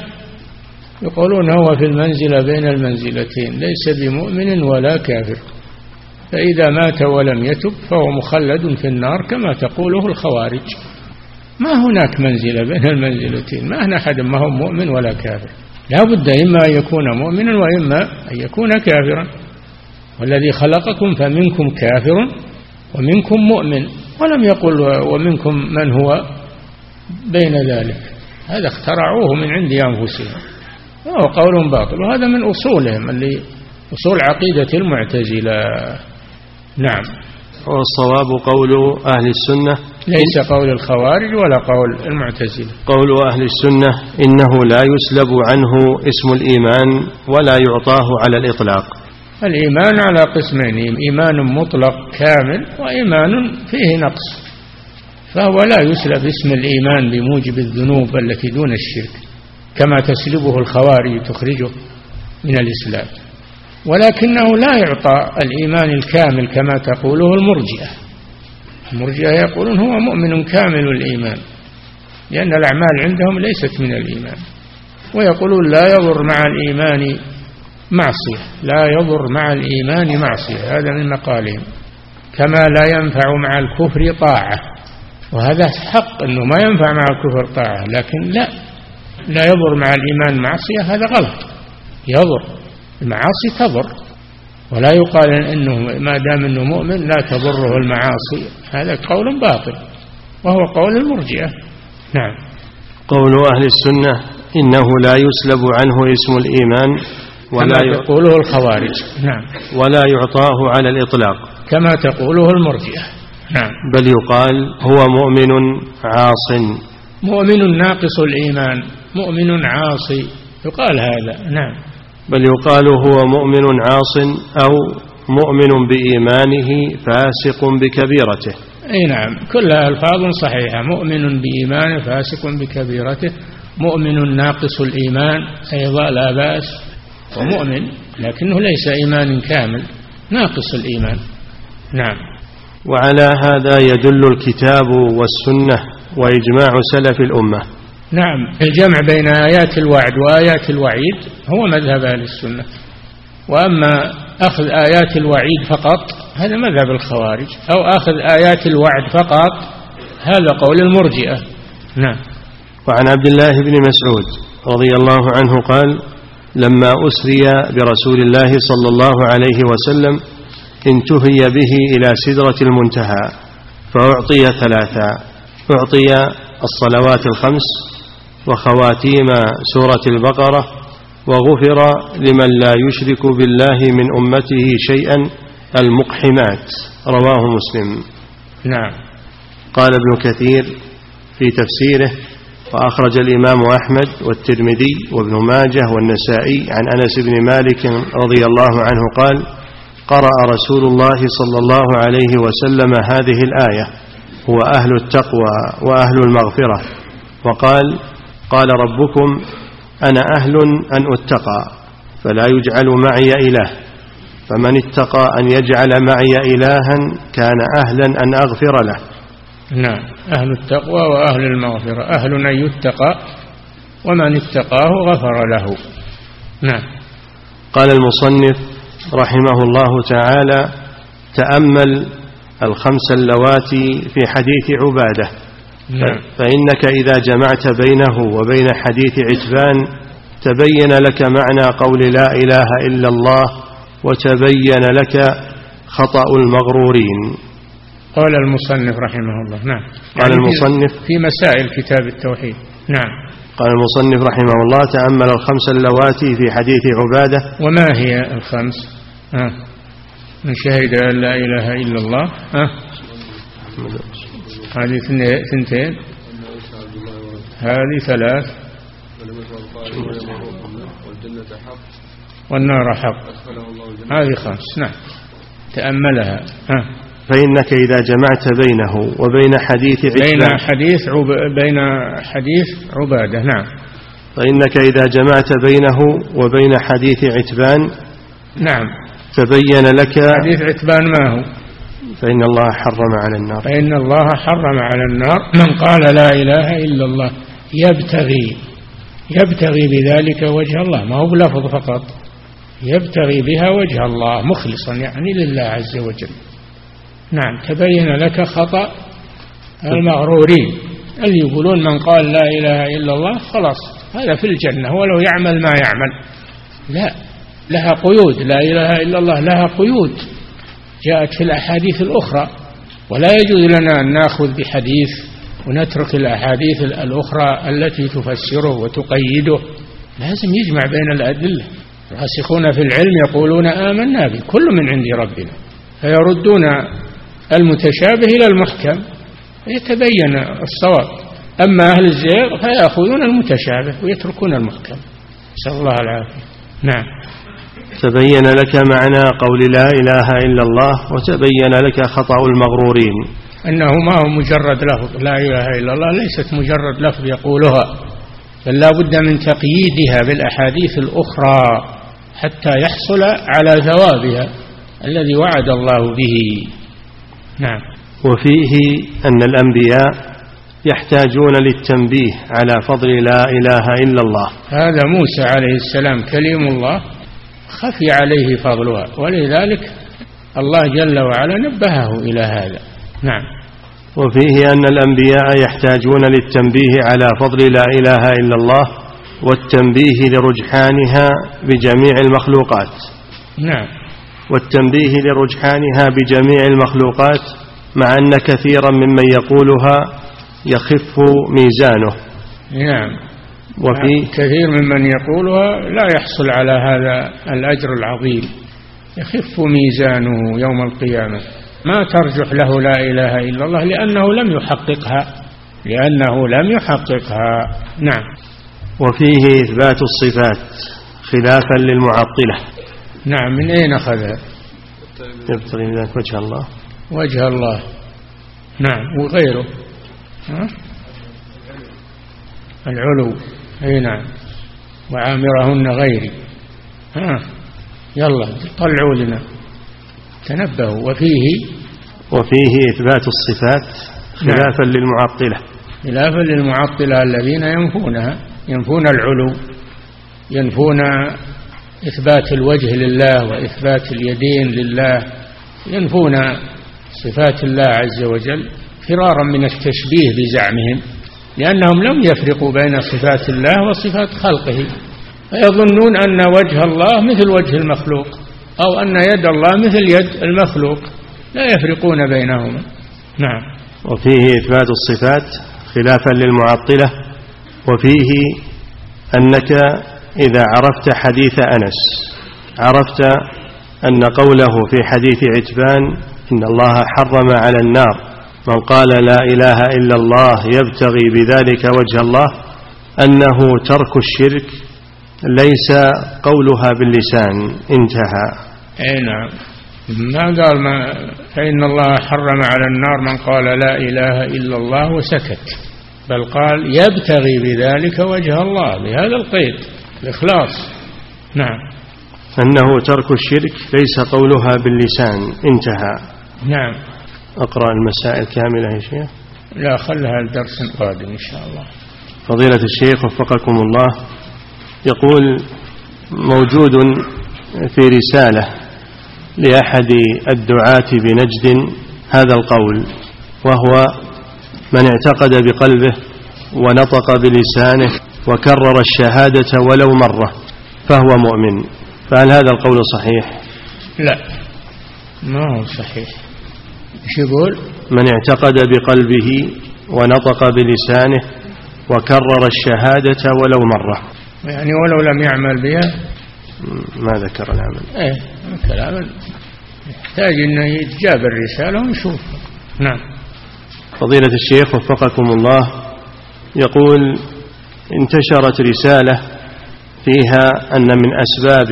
يقولون هو في المنزلة بين المنزلتين، ليس بمؤمن ولا كافر، فإذا مات ولم يتب فهو مخلد في النار كما تقوله الخوارج. ما هناك منزلة بين المنزلتين، ما هنا أحد ما هو مؤمن ولا كافر، لا بد إما أن يكون مؤمنا وإما أن يكون كافرا. والذي خلقكم فمنكم كافر ومنكم مؤمن، ولم يقل ومنكم من هو بين ذلك، هذا اخترعوه من عند أنفسهم وهو قول باطل، وهذا من أصولهم اللي أصول عقيدة المعتزلة. نعم. والصواب قول أهل السنة، ليس قول الخوارج ولا قول المعتزلة. قول أهل السنة إنه لا يسلب عنه اسم الإيمان ولا يعطاه على الإطلاق. الإيمان على قسمين: إيمان مطلق كامل وإيمان فيه نقص، فهو لا يسلب اسم الإيمان بموجب الذنوب التي دون الشرك كما تسلبه الخوارج تخرجه من الإسلام، ولكنه لا يعطى الإيمان الكامل كما تقوله المرجئة. المرجئة يقولون هو مؤمن كامل الإيمان لأن الأعمال عندهم ليست من الإيمان، ويقولون لا يضر مع الإيمان معصية، لا يضر مع الإيمان معصية، هذا من مقالهم، كما لا ينفع مع الكفر طاعة، وهذا حق أنه ما ينفع مع الكفر طاعة، لكن لا لا يضر مع الإيمان معصية، هذا غلط. يضر، المعاصي تضر، ولا يقال إنه ما دام أنه مؤمن لا تضره المعاصي، هذا قول باطل وهو قول المرجئة. نعم. قول أهل السنة إنه لا يسلب عنه اسم الإيمان ولا تقوله الخوارج. نعم. ولا يعطاه على الإطلاق كما تقوله المرجئة. نعم. بل يقال هو مؤمن عاص، مؤمن ناقص الإيمان، مؤمن عاصي، يقال هذا. نعم. بل يقال هو مؤمن عاص أو مؤمن بإيمانه فاسق بكبيرته، أي نعم، كلها ألفاظ صحيحة. مؤمن بإيمانه، فاسق بكبيرته، مؤمن ناقص الإيمان أيضا لا بأس، ومؤمن لكنه ليس إيمان كامل، ناقص الإيمان. نعم. وعلى هذا يدل الكتاب والسنة وإجماع سلف الأمة. نعم، الجمع بين آيات الوعد وآيات الوعيد هو مذهب أهل السنة، وأما أخذ آيات الوعيد فقط هذا مذهب الخوارج، أو أخذ آيات الوعد فقط هذا قول المرجئة. نعم. وعن عبد الله بن مسعود رضي الله عنه قال: لما أسري برسول الله صلى الله عليه وسلم انتهي به إلى سدرة المنتهى فأعطي ثلاثا: أعطي الصلوات الخمس وخواتيم سورة البقرة، وغفر لمن لا يشرك بالله من أمته شيئا المقحمات. رواه مسلم. نعم. قال ابن كثير في تفسيره: وأخرج الإمام أحمد والترمذي وابن ماجه والنسائي عن أنس بن مالك رضي الله عنه قال: قرأ رسول الله صلى الله عليه وسلم هذه الآية: هو أهل التقوى وأهل المغفرة، وقال: قال ربكم: أنا أهل أن أتقى فلا يجعل معي إله، فمن اتقى أن يجعل معي إلها كان أهلا أن أغفر له. نعم، أهل التقوى وأهل المغفرة، أهل أن يتقى، ومن اتقاه غفر له. نعم. قال المصنف رحمه الله تعالى: تأمل الخمس اللواتي في حديث عبادة. نعم. فإنك إذا جمعت بينه وبين حديث عتبان تبين لك معنى قول لا إله إلا الله، وتبين لك خطأ المغرورين. قال المصنف رحمه الله. نعم. قال يعني المصنف في مسائل كتاب التوحيد. نعم. قال المصنف رحمه الله: تأمل الخمس اللواتي في حديث عبادة. وما هي الخمس؟ ها. من شهد أن لا إله إلا الله. ها. هذه ثنتين، هذه ثلاث، والنار حق، هذه خمس. نعم، تأملها. ها. فإنك إذا جمعت بينه وبين حديث عتبان بين حديث عب... بين حديث عبادة. نعم. فإنك إذا جمعت بينه وبين حديث عتبان نعم تبين لك حديث عتبان ما هو؟ فإن الله حرم على النار فإن الله حرم على النار من قال لا إله إلا الله يبتغي يبتغي بذلك وجه الله، ما هو بلفظ فقط، يبتغي بها وجه الله مخلصا يعني لله عز وجل. نعم. تبين لك خطأ المغرورين اللي يقولون من قال لا إله إلا الله خلاص هذا في الجنة ولو يعمل ما يعمل. لا، لها قيود، لا إله إلا الله لها قيود جاءت في الأحاديث الأخرى، ولا يجوز لنا أن نأخذ بحديث ونترك الأحاديث الأخرى التي تفسره وتقيده. لازم يجمع بين الأدلة. الراسخون في العلم يقولون آمنا به كل من عند ربنا، فيردون المتشابه إلى المحكم يتبين الصواب. أما أهل الزيغ فيأخذون المتشابه ويتركون المحكم، نسأل الله العافية. نعم. تبين لك معنى قول لا إله إلا الله وتبين لك خطأ المغرورين، أنه ما هو مجرد لفظ لا إله إلا الله، ليست مجرد لفظ يقولها، بل لا بد من تقييدها بالأحاديث الأخرى حتى يحصل على ثوابها الذي وعد الله به. نعم. وفيه أن الأنبياء يحتاجون للتنبيه على فضل لا إله إلا الله. هذا موسى عليه السلام كليم الله خفي عليه فضلها، ولذلك الله جل وعلا نبهه إلى هذا. نعم. وفيه أن الأنبياء يحتاجون للتنبيه على فضل لا إله إلا الله والتنبيه لرجحانها بجميع المخلوقات. نعم. والتنبيه لرجحانها بجميع المخلوقات، مع أن كثيرا ممن يقولها يخف ميزانه. نعم. وفي كثير ممن يقولها لا يحصل على هذا الأجر العظيم، يخف ميزانه يوم القيامة، ما ترجح له لا إله إلا الله لأنه لم يحققها لأنه لم يحققها. نعم. وفيه إثبات الصفات خلافا للمعطلة. نعم. من أين أخذها؟ يبتغي ذلك وجه الله. وجه الله. نعم وغيره. ها؟ العلو أي نعم، وعامرهن غيري. ها يلا طلعوا لنا تنبهوا. وفيه وفيه إثبات الصفات خلافا نعم. للمعطلة خلافا للمعطلة الذين ينفونها، ينفون العلو، ينفون إثبات الوجه لله وإثبات اليدين لله، ينفون صفات الله عز وجل فرارا من التشبيه بزعمهم، لأنهم لم يفرقوا بين صفات الله وصفات خلقه، فيظنون أن وجه الله مثل وجه المخلوق أو أن يد الله مثل يد المخلوق، لا يفرقون بينهما. نعم. وفيه إثبات الصفات خلافا للمعطلة. وفيه أنك إذا عرفت حديث أنس عرفت أن قوله في حديث عتبان إن الله حرم على النار من قال لا إله إلا الله يبتغي بذلك وجه الله أنه ترك الشرك ليس قولها باللسان. انتهى. أي نعم. ما قال ما فإن الله حرم على النار من قال لا إله إلا الله وسكت، بل قال يبتغي بذلك وجه الله بهذا القيد الإخلاص. نعم. أنه ترك الشرك ليس قولها باللسان. انتهى. نعم. أقرأ المسائل كاملة يا شيخ؟ لا خلها الدرس القادم إن شاء الله. فضيلة الشيخ وفقكم الله، يقول موجود في رسالة لأحد الدعاة بنجد هذا القول، وهو من اعتقد بقلبه ونطق بلسانه وكرر الشهادة ولو مرة فهو مؤمن، فهل هذا القول صحيح؟ لا ما هو صحيح. ايش يقول؟ من اعتقد بقلبه ونطق بلسانه وكرر الشهادة ولو مرة، يعني ولو لم يعمل بها. ما ذكر العمل. ايه كلام يحتاج انه يتجاب الرسالة ونشوف. نعم. فضيلة الشيخ وفقكم الله، يقول انتشرت رسالة فيها أن من أسباب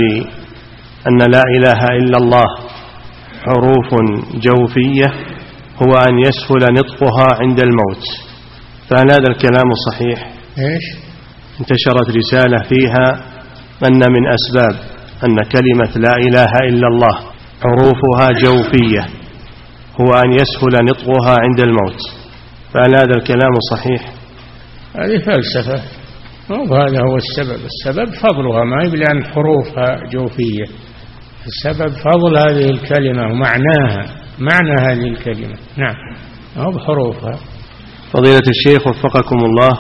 أن لا إله إلا الله حروف جوفية هو أن يسهل نطقها عند الموت، فهل هذا الكلام صحيح؟ إيش؟ انتشرت رسالة فيها أن من أسباب أن كلمة لا إله إلا الله حروفها جوفية هو أن يسهل نطقها عند الموت، فهل هذا الكلام صحيح؟ هذه فلسفة، وهذا هو السبب. السبب فضلها، ما يبلي أن حروفها جوفية. السبب فضل هذه الكلمة ومعناها، معنى هذه الكلمة. نعم، أو بحروفها. فضيلة الشيخ وفقكم الله،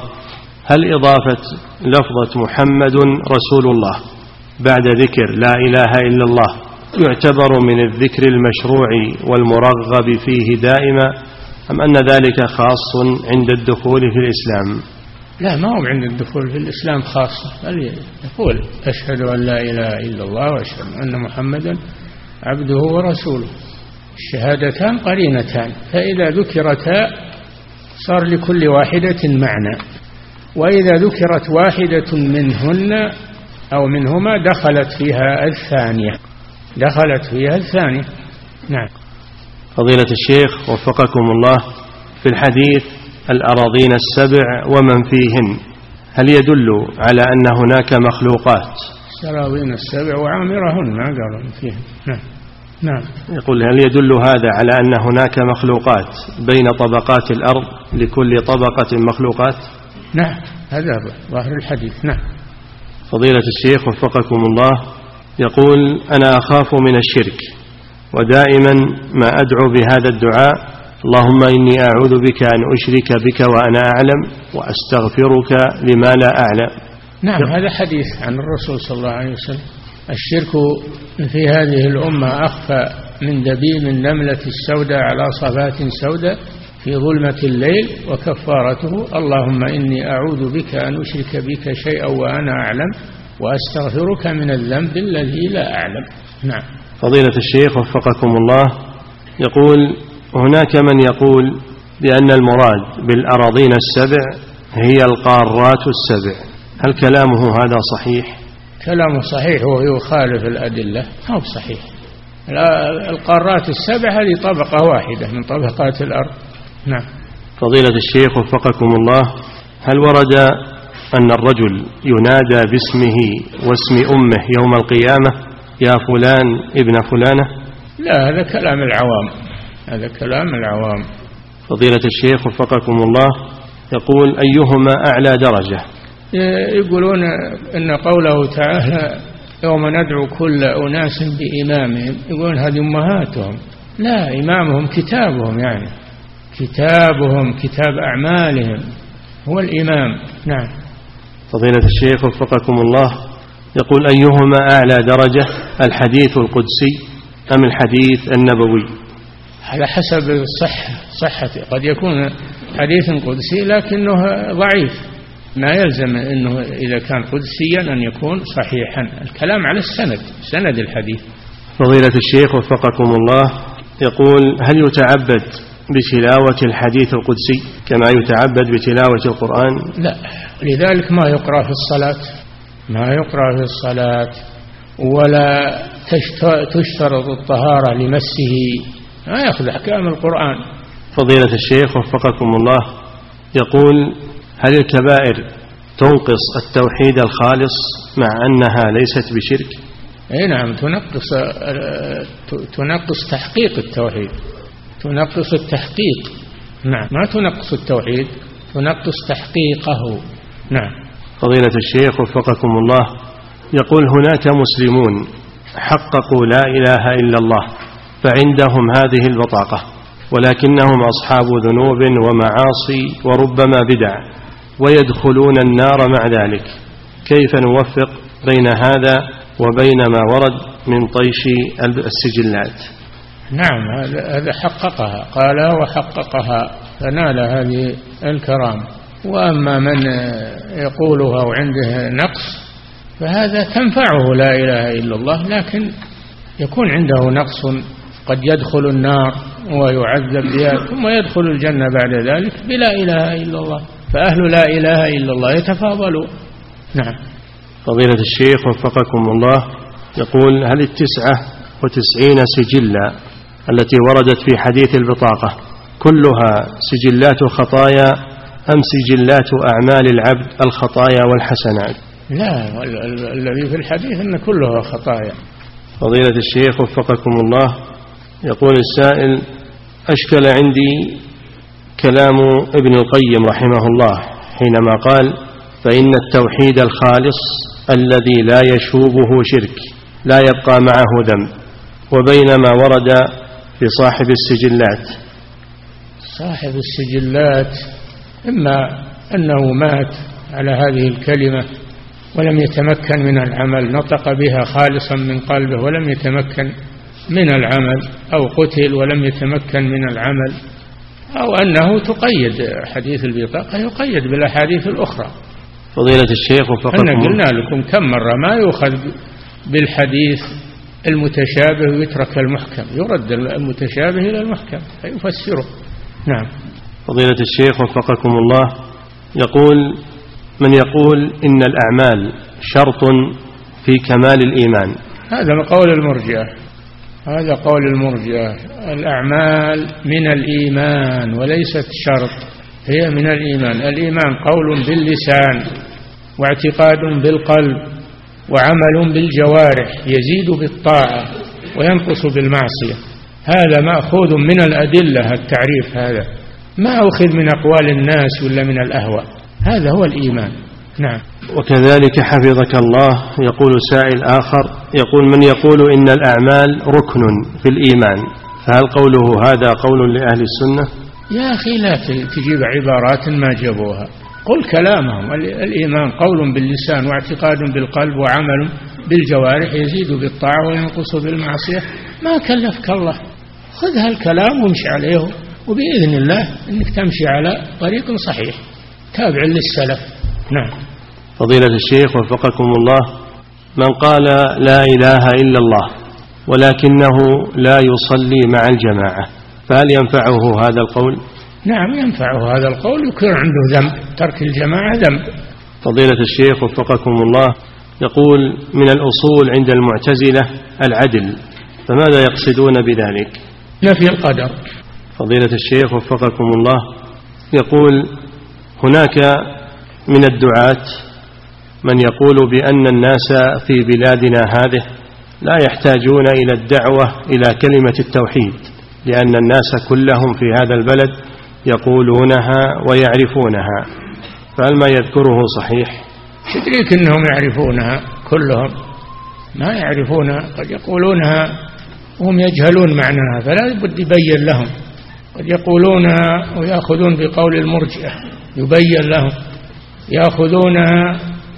هل إضافة لفظة محمد رسول الله بعد ذكر لا إله إلا الله يعتبر من الذكر المشروع والمرغب فيه دائما، أم أن ذلك خاص عند الدخول في الإسلام؟ لا، ما هو عند الدخول في الإسلام خاصة، بل يقول أشهد أن لا إله إلا الله وأشهد أن محمدا عبده ورسوله. الشهادتان قرينتان، فإذا ذكرتا صار لكل واحدة معنى، وإذا ذكرت واحدة منهن أو منهما دخلت فيها الثانية دخلت فيها الثانية. نعم. فضيلة الشيخ وفقكم الله، في الحديث الأراضين السبع ومن فيهن، هل يدل على أن هناك مخلوقات؟ الأراضين السبع وعامرهن، ما قالوا فيهن. نعم. نعم. يقول هل يدل هذا على أن هناك مخلوقات بين طبقات الأرض لكل طبقة مخلوقات؟ نعم، هذا ظاهر الحديث. نعم. فضيلة الشيخ وفقكم الله، يقول أنا أخاف من الشرك، ودائما ما أدعو بهذا الدعاء: اللهم إني أعوذ بك أن أشرك بك وأنا أعلم وأستغفرك لما لا أعلم. نعم، هذا حديث عن الرسول صلى الله عليه وسلم. الشرك في هذه الأمة أخفى من دبيب النملة السوداء على صفات سوداء في ظلمة الليل، وكفارته اللهم إني أعوذ بك أن أشرك بك شيئا وأنا أعلم وأستغفرك من الذنب الذي لا أعلم. نعم. فضيلة الشيخ وفقكم الله، يقول هناك من يقول بأن المراد بالأراضين السبع هي القارات السبع، هل كلامه هذا صحيح؟ كلامه صحيح وهو يخالف الأدلة، هو صحيح. القارات السبع هذه طبقة واحدة من طبقات الأرض، نعم. فضيلة الشيخ وفقكم الله، هل ورد أن الرجل ينادى باسمه واسم أمه يوم القيامة يا فلان ابن فلانة؟ لا، هذا كلام العوام، هذا كلام العوام. فضيلة الشيخ وفقكم الله، يقول أيهما أعلى درجة؟ يقولون إن قوله تعالى يوم ندعو كل أناس بإمامهم، يقولون هذه أمهاتهم. لا، إمامهم كتابهم، يعني كتابهم كتاب أعمالهم هو الإمام. نعم. فضيلة الشيخ وفقكم الله، يقول أيهما أعلى درجة، الحديث القدسي أم الحديث النبوي؟ على حسب الصحة، صحته قد يكون حديث قدسي لكنه ضعيف، ما يلزم أنه إذا كان قدسيا أن يكون صحيحا، الكلام على السند، سند الحديث. فضيلة الشيخ وفقكم الله، يقول هل يتعبد بتلاوة الحديث القدسي كما يتعبد بتلاوة القرآن؟ لا، لذلك ما يقرأ في الصلاة، ما يقرأ في الصلاة، ولا تشترط الطهارة لمسه، ما يأخذ أحكام القرآن. فضيلة الشيخ وفقكم الله، يقول هل الكبائر تنقص التوحيد الخالص مع أنها ليست بشرك؟ أي نعم، تنقص تنقص تحقيق التوحيد، تنقص التحقيق. نعم، ما تنقص التوحيد، تنقص تحقيقه. نعم. فضيلة الشيخ وفقكم الله، يقول هناك مسلمون حققوا لا إله إلا الله فعندهم هذه البطاقة، ولكنهم أصحاب ذنوب ومعاصي وربما بدع، ويدخلون النار مع ذلك، كيف نوفق بين هذا وبين ما ورد من طيش السجلات؟ نعم، هذا حققها، قال وحققها فنال هذه الكرامة. وأما من يقولها وعنده نقص فهذا تنفعه لا إله إلا الله، لكن يكون عنده نقص، قد يدخل النار ويعذب بها ثم يدخل الجنة بعد ذلك بلا إله إلا الله، فأهل لا إله إلا الله يتفاضلون. نعم. فضيلة الشيخ وفقكم الله، يقول هل التسعة وتسعين سجلا التي وردت في حديث البطاقة كلها سجلات خطايا أم سجلات أعمال العبد الخطايا والحسنات؟ لا، الذي في الحديث أن كلها خطايا. فضيلة الشيخ وفقكم الله، يقول السائل أشكل عندي كلام ابن القيم رحمه الله حينما قال فإن التوحيد الخالص الذي لا يشوبه شرك لا يبقى معه ذنب، وبينما ورد في صاحب السجلات. صاحب السجلات إما أنه مات على هذه الكلمة ولم يتمكن من العمل، نطق بها خالصا من قلبه ولم يتمكن من العمل، أو قتل ولم يتمكن من العمل، أو أنه تقيد حديث البطاقة يقيد بالأحاديث الأخرى. فضيلة الشيخ وفقكم، أنا قلنا لكم كم مرة ما يؤخذ بالحديث المتشابه ويترك المحكم، يرد المتشابه إلى المحكم فيفسره. نعم. فضيلة الشيخ وفقكم الله، يقول من يقول إن الأعمال شرط في كمال الإيمان؟ هذا قول المرجئة، هذا قول المرجئة، الأعمال من الإيمان وليست شرط، هي من الإيمان. الإيمان قول باللسان واعتقاد بالقلب وعمل بالجوارح، يزيد بالطاعة وينقص بالمعصية. هذا مأخوذ من الأدلة، التعريف هذا ما أخذ من أقوال الناس ولا من الأهواء، هذا هو الإيمان. نعم. وكذلك حفظك الله، يقول سائل آخر يقول من يقول إن الأعمال ركن في الإيمان، فهل قوله هذا قول لأهل السنة؟ يا أخي لا تجيب عبارات ما جابوها، قل كلامهم. الإيمان قول باللسان واعتقاد بالقلب وعمل بالجوارح، يزيد بالطاعة وينقص بالمعصية. ما كلفك الله، خذ هالكلام وامشي عليه، وبإذن الله أنك تمشي على طريق صحيح تابع للسلف. نعم. فضيلة الشيخ وفقكم الله، من قال لا إله إلا الله ولكنه لا يصلي مع الجماعة فهل ينفعه هذا القول؟ نعم ينفعه هذا القول، يكون عنده ذنب، ترك الجماعة ذنب. فضيلة الشيخ وفقكم الله، يقول من الأصول عند المعتزلة العدل، فماذا يقصدون بذلك؟ نفي القدر. فضيلة الشيخ وفقكم الله، يقول هناك من الدعاة من يقول بأن الناس في بلادنا هذه لا يحتاجون إلى الدعوة إلى كلمة التوحيد، لأن الناس كلهم في هذا البلد يقولونها ويعرفونها، فهل ما يذكره صحيح؟ تدريك أنهم يعرفونها كلهم؟ ما يعرفونها، قد يقولونها وهم يجهلون معناها، فلا بد يبين لهم. قد يقولونها ويأخذون بقول المرجئة، يبين لهم، يأخذونها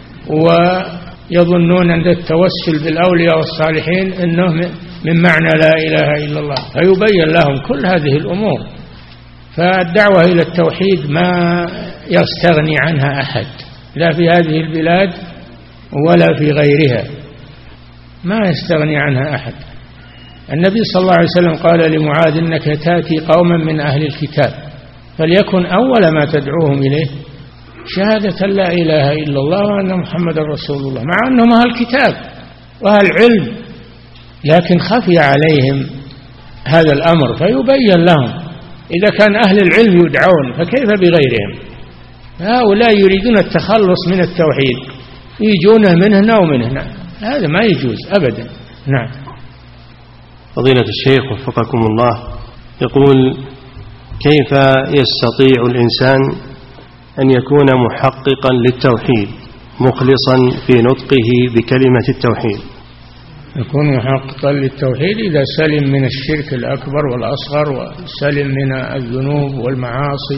ويظنون أن التوسل بالأولياء والصالحين إنه من معنى لا إله إلا الله، فيبين لهم كل هذه الأمور. فالدعوة إلى التوحيد ما يستغني عنها أحد، لا في هذه البلاد ولا في غيرها، ما يستغني عنها أحد. النبي صلى الله عليه وسلم قال لمعاذ: إنك تأتي قوما من أهل الكتاب فليكن أول ما تدعوهم إليه شهادة لا إله إلا الله وأن محمد رسول الله، مع أنهم أهل الكتاب وأهل العلم، لكن خفي عليهم هذا الأمر فيبين لهم. إذا كان أهل العلم يدعون فكيف بغيرهم؟ هؤلاء يريدون التخلص من التوحيد، يجونه من هنا ومن هنا، هذا ما يجوز أبدا. نعم. فضيلة الشيخ وفقكم الله، يقول: كيف يستطيع الإنسان أن يكون محققا للتوحيد مخلصا في نطقه بكلمة التوحيد؟ يكون محققا للتوحيد إذا سلم من الشرك الأكبر والأصغر، وسلم من الذنوب والمعاصي،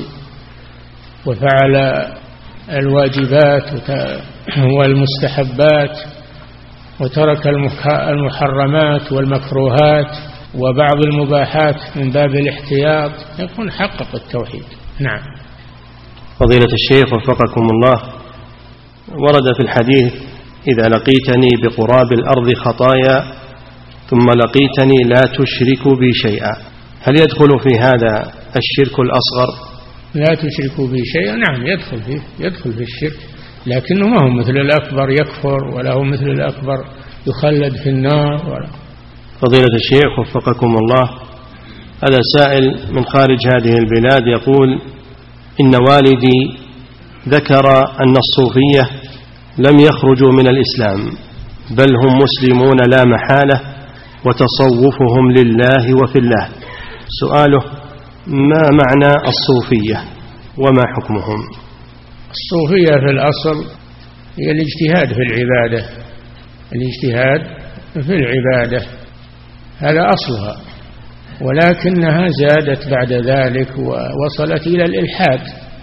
وفعل الواجبات والمستحبات، وترك المحرمات والمكروهات وبعض المباحات من باب الاحتياط، يكون حقق التوحيد. نعم. فضيلة الشيخ وفقكم الله، ورد في الحديث: إذا لقيتني بقراب الأرض خطايا ثم لقيتني لا تشرك بي شيئا، هل يدخل في هذا الشرك الأصغر؟ لا تشرك بي شيئا، نعم يدخل فيه، يدخل في الشرك، لكنه ما هو مثل الأكبر يكفر، ولا هو مثل الأكبر يخلد في النار ولا. فضيلة الشيخ وفقكم الله، هذا سائل من خارج هذه البلاد يقول: إن والدي ذكر أن الصوفية لم يخرجوا من الإسلام، بل هم مسلمون لا محالة، وتصوفهم لله وفي الله. سؤاله: ما معنى الصوفية وما حكمهم؟ الصوفية في الأصل هي الاجتهاد في العبادة، الاجتهاد في العبادة هذا أصلها، ولكنها زادت بعد ذلك ووصلت إلى الإلحاد،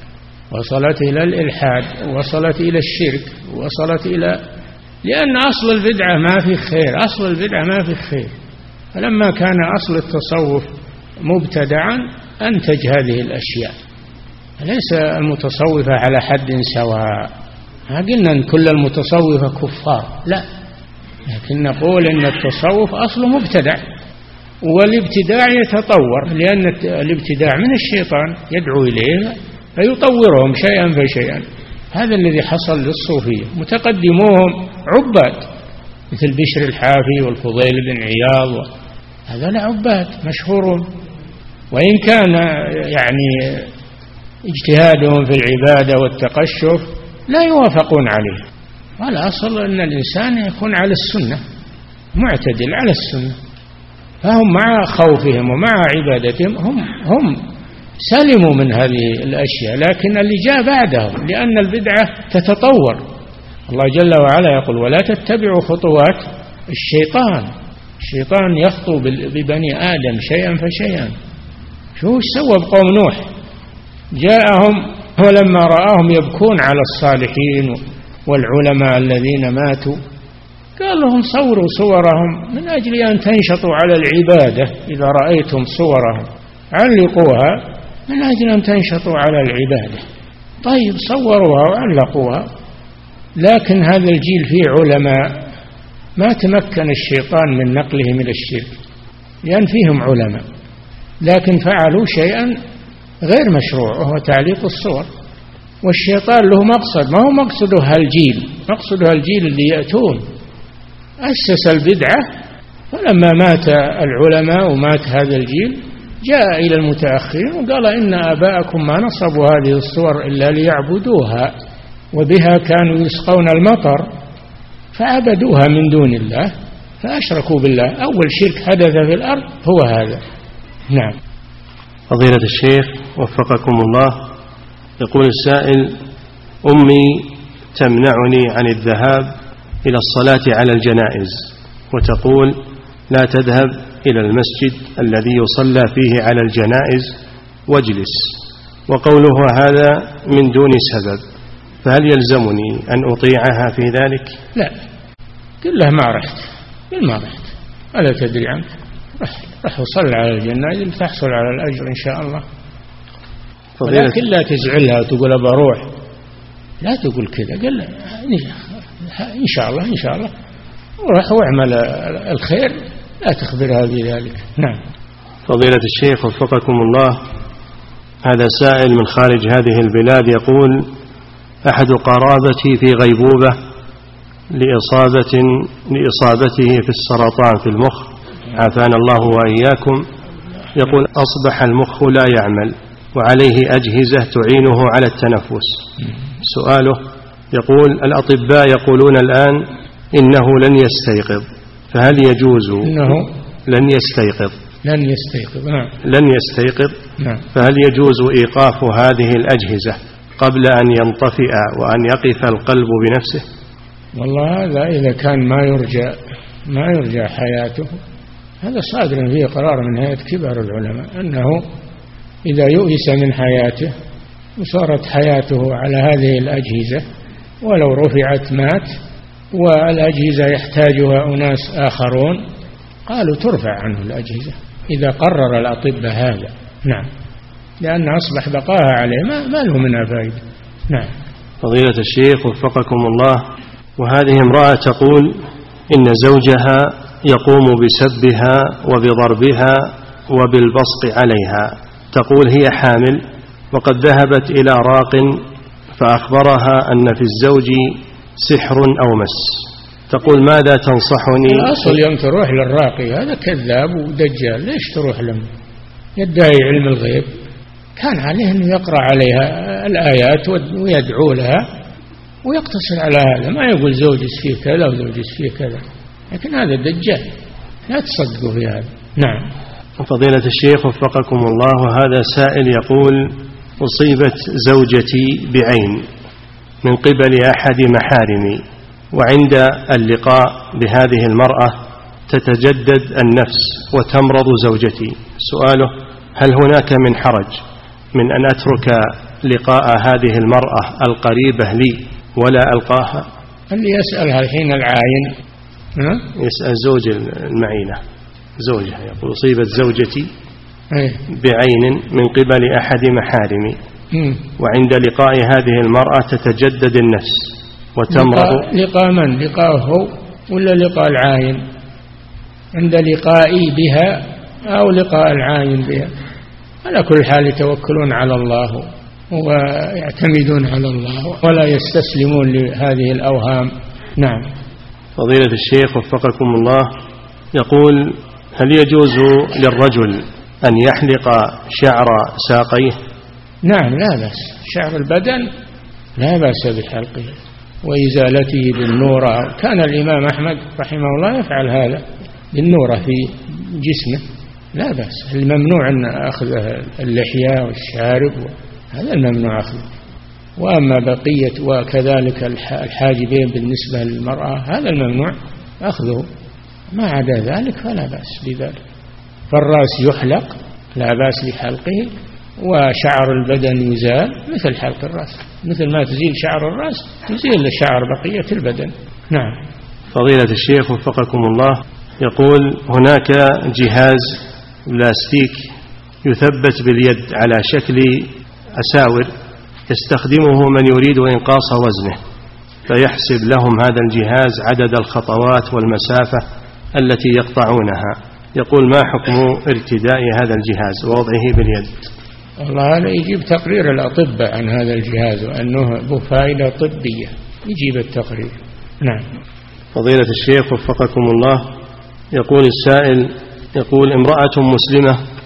وصلت إلى الإلحاد وصلت إلى الشرك، وصلت إلى، لأن أصل البدعة ما في خير، أصل البدعة ما في خير. فلما كان أصل التصوف مبتدعا أنتج هذه الأشياء. ليس المتصوفة على حد سواء، ما قلنا أن كل المتصوفة كفار، لا، لكن نقول أن التصوف أصله مبتدع، والابتداع يتطور، لأن الابتداع من الشيطان يدعو إليه فيطورهم شيئا فشيئا. هذا الذي حصل للصوفية، متقدموهم عباد مثل بشر الحافي والفضيل بن عياض، هذا عباد مشهورون، وإن كان يعني اجتهادهم في العبادة والتقشف لا يوافقون عليه. والأصل أن الإنسان يكون على السنة، معتدل على السنة، فهم مع خوفهم ومع عبادتهم هم هم سلموا من هذه الأشياء، لكن اللي جاء بعدهم، لأن البدعة تتطور. الله جل وعلا يقول: ولا تتبعوا خطوات الشيطان، الشيطان يخطو ببني آدم شيئا فشيئا. شو سوى بقوم نوح؟ جاءهم ولما رآهم يبكون على الصالحين والعلماء الذين ماتوا قال لهم: صوروا صورهم من أجل أن تنشطوا على العبادة، إذا رأيتم صورهم علقوها من أجل أن تنشطوا على العبادة. طيب صوروها وعلقوها، لكن هذا الجيل فيه علماء ما تمكن الشيطان من نقلهم إلى الشرك، لأن فيهم علماء، لكن فعلوا شيئا غير مشروع وهو تعليق الصور. والشيطان له مقصد، ما هو مقصده هالجيل، مقصده هالجيل اللي يأتون. أسس البدعة، فلما مات العلماء ومات هذا الجيل جاء إلى المتأخرين وقال إن آباءكم ما نصبوا هذه الصور إلا ليعبدوها وبها كانوا يسقون المطر فعبدوها من دون الله فأشركوا بالله. أول شرك حدث في الأرض هو هذا. نعم. فضيلة الشيخ وفقكم الله، يقول السائل: أمي تمنعني عن الذهاب إلى الصلاة على الجنائز وتقول لا تذهب إلى المسجد الذي يصلى فيه على الجنائز واجلس، وقولها هذا من دون سبب، فهل يلزمني أن أطيعها في ذلك؟ لا، قل له ما رحت، قل ما رحت، ألا تدري عنك، رح, رح وصل على الجنائز لتحصل على الأجر إن شاء الله. ولكن لا تزعلها وتقول بروح، لا تقول كذا، قل له إن شاء الله إن شاء الله وروح واعمل الخير، لا تخبرها بذلك. نعم. فضيلة الشيخ وفقكم الله، هذا سائل من خارج هذه البلاد يقول: أحد قرابتي في غيبوبة لإصابة لإصابته في السرطان في المخ، عافانا الله وإياكم. يقول: أصبح المخ لا يعمل وعليه أجهزة تعينه على التنفس. سؤاله يقول: الأطباء يقولون الآن إنه لن يستيقظ، فهل يجوز إنه لن يستيقظ لن يستيقظ نعم لن يستيقظ نعم. فهل يجوز إيقاف هذه الأجهزة قبل أن ينطفئ وأن يقف القلب بنفسه؟ والله هذا إذا كان ما يرجى ما يرجى حياته، هذا صادر فيه قرار من هيئة كبار العلماء أنه إذا يؤس من حياته وصارت حياته على هذه الأجهزة ولو رفعت مات، والأجهزة يحتاجها أناس آخرون، قالوا ترفع عنه الأجهزة إذا قرر الأطباء هذا. نعم، لأن أصبح بقاها عليه ما, ما له منها فائدة. نعم. فضيلة الشيخ وفقكم الله، وهذه امرأة تقول إن زوجها يقوم بسبها وبضربها وبالبصق عليها، تقول هي حامل وقد ذهبت إلى راق فأخبرها أن في الزوج سحر أو مس، تقول ماذا تنصحني؟ الأصل يوم تروح للراقي هذا كذاب ودجال، ليش تروح لهم؟ يدعي علم الغيب، كان عليه أن يقرأ عليها الآيات ويدعو لها ويقتصر على هذا، ما يقول زوجي فيه كذا وزوجي فيه كذا، لكن هذا دجال، لا تصدقوا في هذا. نعم. فضيلة الشيخ وفقكم الله، وهذا سائل يقول: أصيبت زوجتي بعين من قبل أحد محارمي، وعند اللقاء بهذه المرأة تتجدد النفس وتمرض زوجتي. سؤاله: هل هناك من حرج من أن أترك لقاء هذه المرأة القريبة لي ولا ألقاها؟ اللي يسألها الحين العاين، يسأل زوج المعينة، زوجها يقول: أصيبت زوجتي بعين من قبل أحد محارمي، وعند لقاء هذه المرأة تتجدد النفس وتمرض. لقاء من؟ لقاء هو ولا لقاء العاين؟ عند لقائي بها أو لقاء العاين بها، على كل حال يتوكلون على الله ويعتمدون على الله ولا يستسلمون لهذه الأوهام. نعم. فضيلة الشيخ وفقكم الله، يقول: هل يجوز للرجل أن يحلق شعر ساقيه؟ نعم، لا بأس، شعر البدن لا بأس بحلقه وإزالته بالنورة، كان الإمام أحمد رحمه الله يفعل هذا بالنورة في جسمه، لا بأس. الممنوع أن أخذ اللحية والشارب، هذا الممنوع أخذه، وأما بقية وكذلك الحاجبين بالنسبة للمرأة هذا الممنوع أخذه، ما عدا ذلك فلا بأس بذلك. فالرأس يحلق لا بأس بحلقه، وشعر البدن يزال مثل حلق الرأس، مثل ما تزيل شعر الرأس تزيل شعر بقية البدن. نعم. فضيلة الشيخ وفقكم الله، يقول: هناك جهاز بلاستيك يثبت باليد على شكل أساور يستخدمه من يريد إنقاص وزنه، فيحسب لهم هذا الجهاز عدد الخطوات والمسافة التي يقطعونها، يقول: ما حكم ارتداء هذا الجهاز ووضعه باليد؟ والله هذا يجيب تقرير الأطباء عن هذا الجهاز وأنه له فائدة طبية، يجيب التقرير. نعم. فضيلة الشيخ وفقكم الله، يقول السائل: يقول: امرأة مسلمة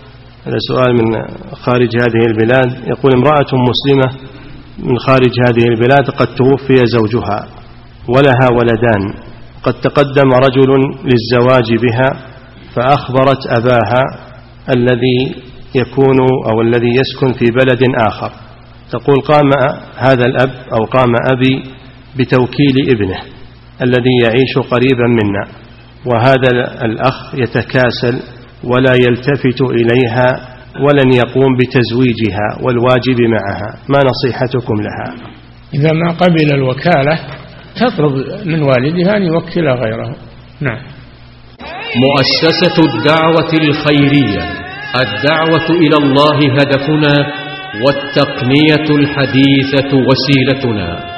هذا سؤال من خارج هذه البلاد، يقول: امرأة مسلمة من خارج هذه البلاد قد توفي زوجها ولها ولدان، قد تقدم رجل للزواج بها فأخبرت أباها الذي يكون أو الذي يسكن في بلد آخر، تقول: قام هذا الأب أو قام أبي بتوكيل ابنه الذي يعيش قريبا منا، وهذا الأخ يتكاسل ولا يلتفت إليها ولن يقوم بتزويجها والواجب معها، ما نصيحتكم لها؟ إذا ما قبل الوكالة تطلب من والدها أن يوكل غيره. نعم. مؤسسة الدعوة الخيرية، الدعوة إلى الله هدفنا، والتقنية الحديثة وسيلتنا.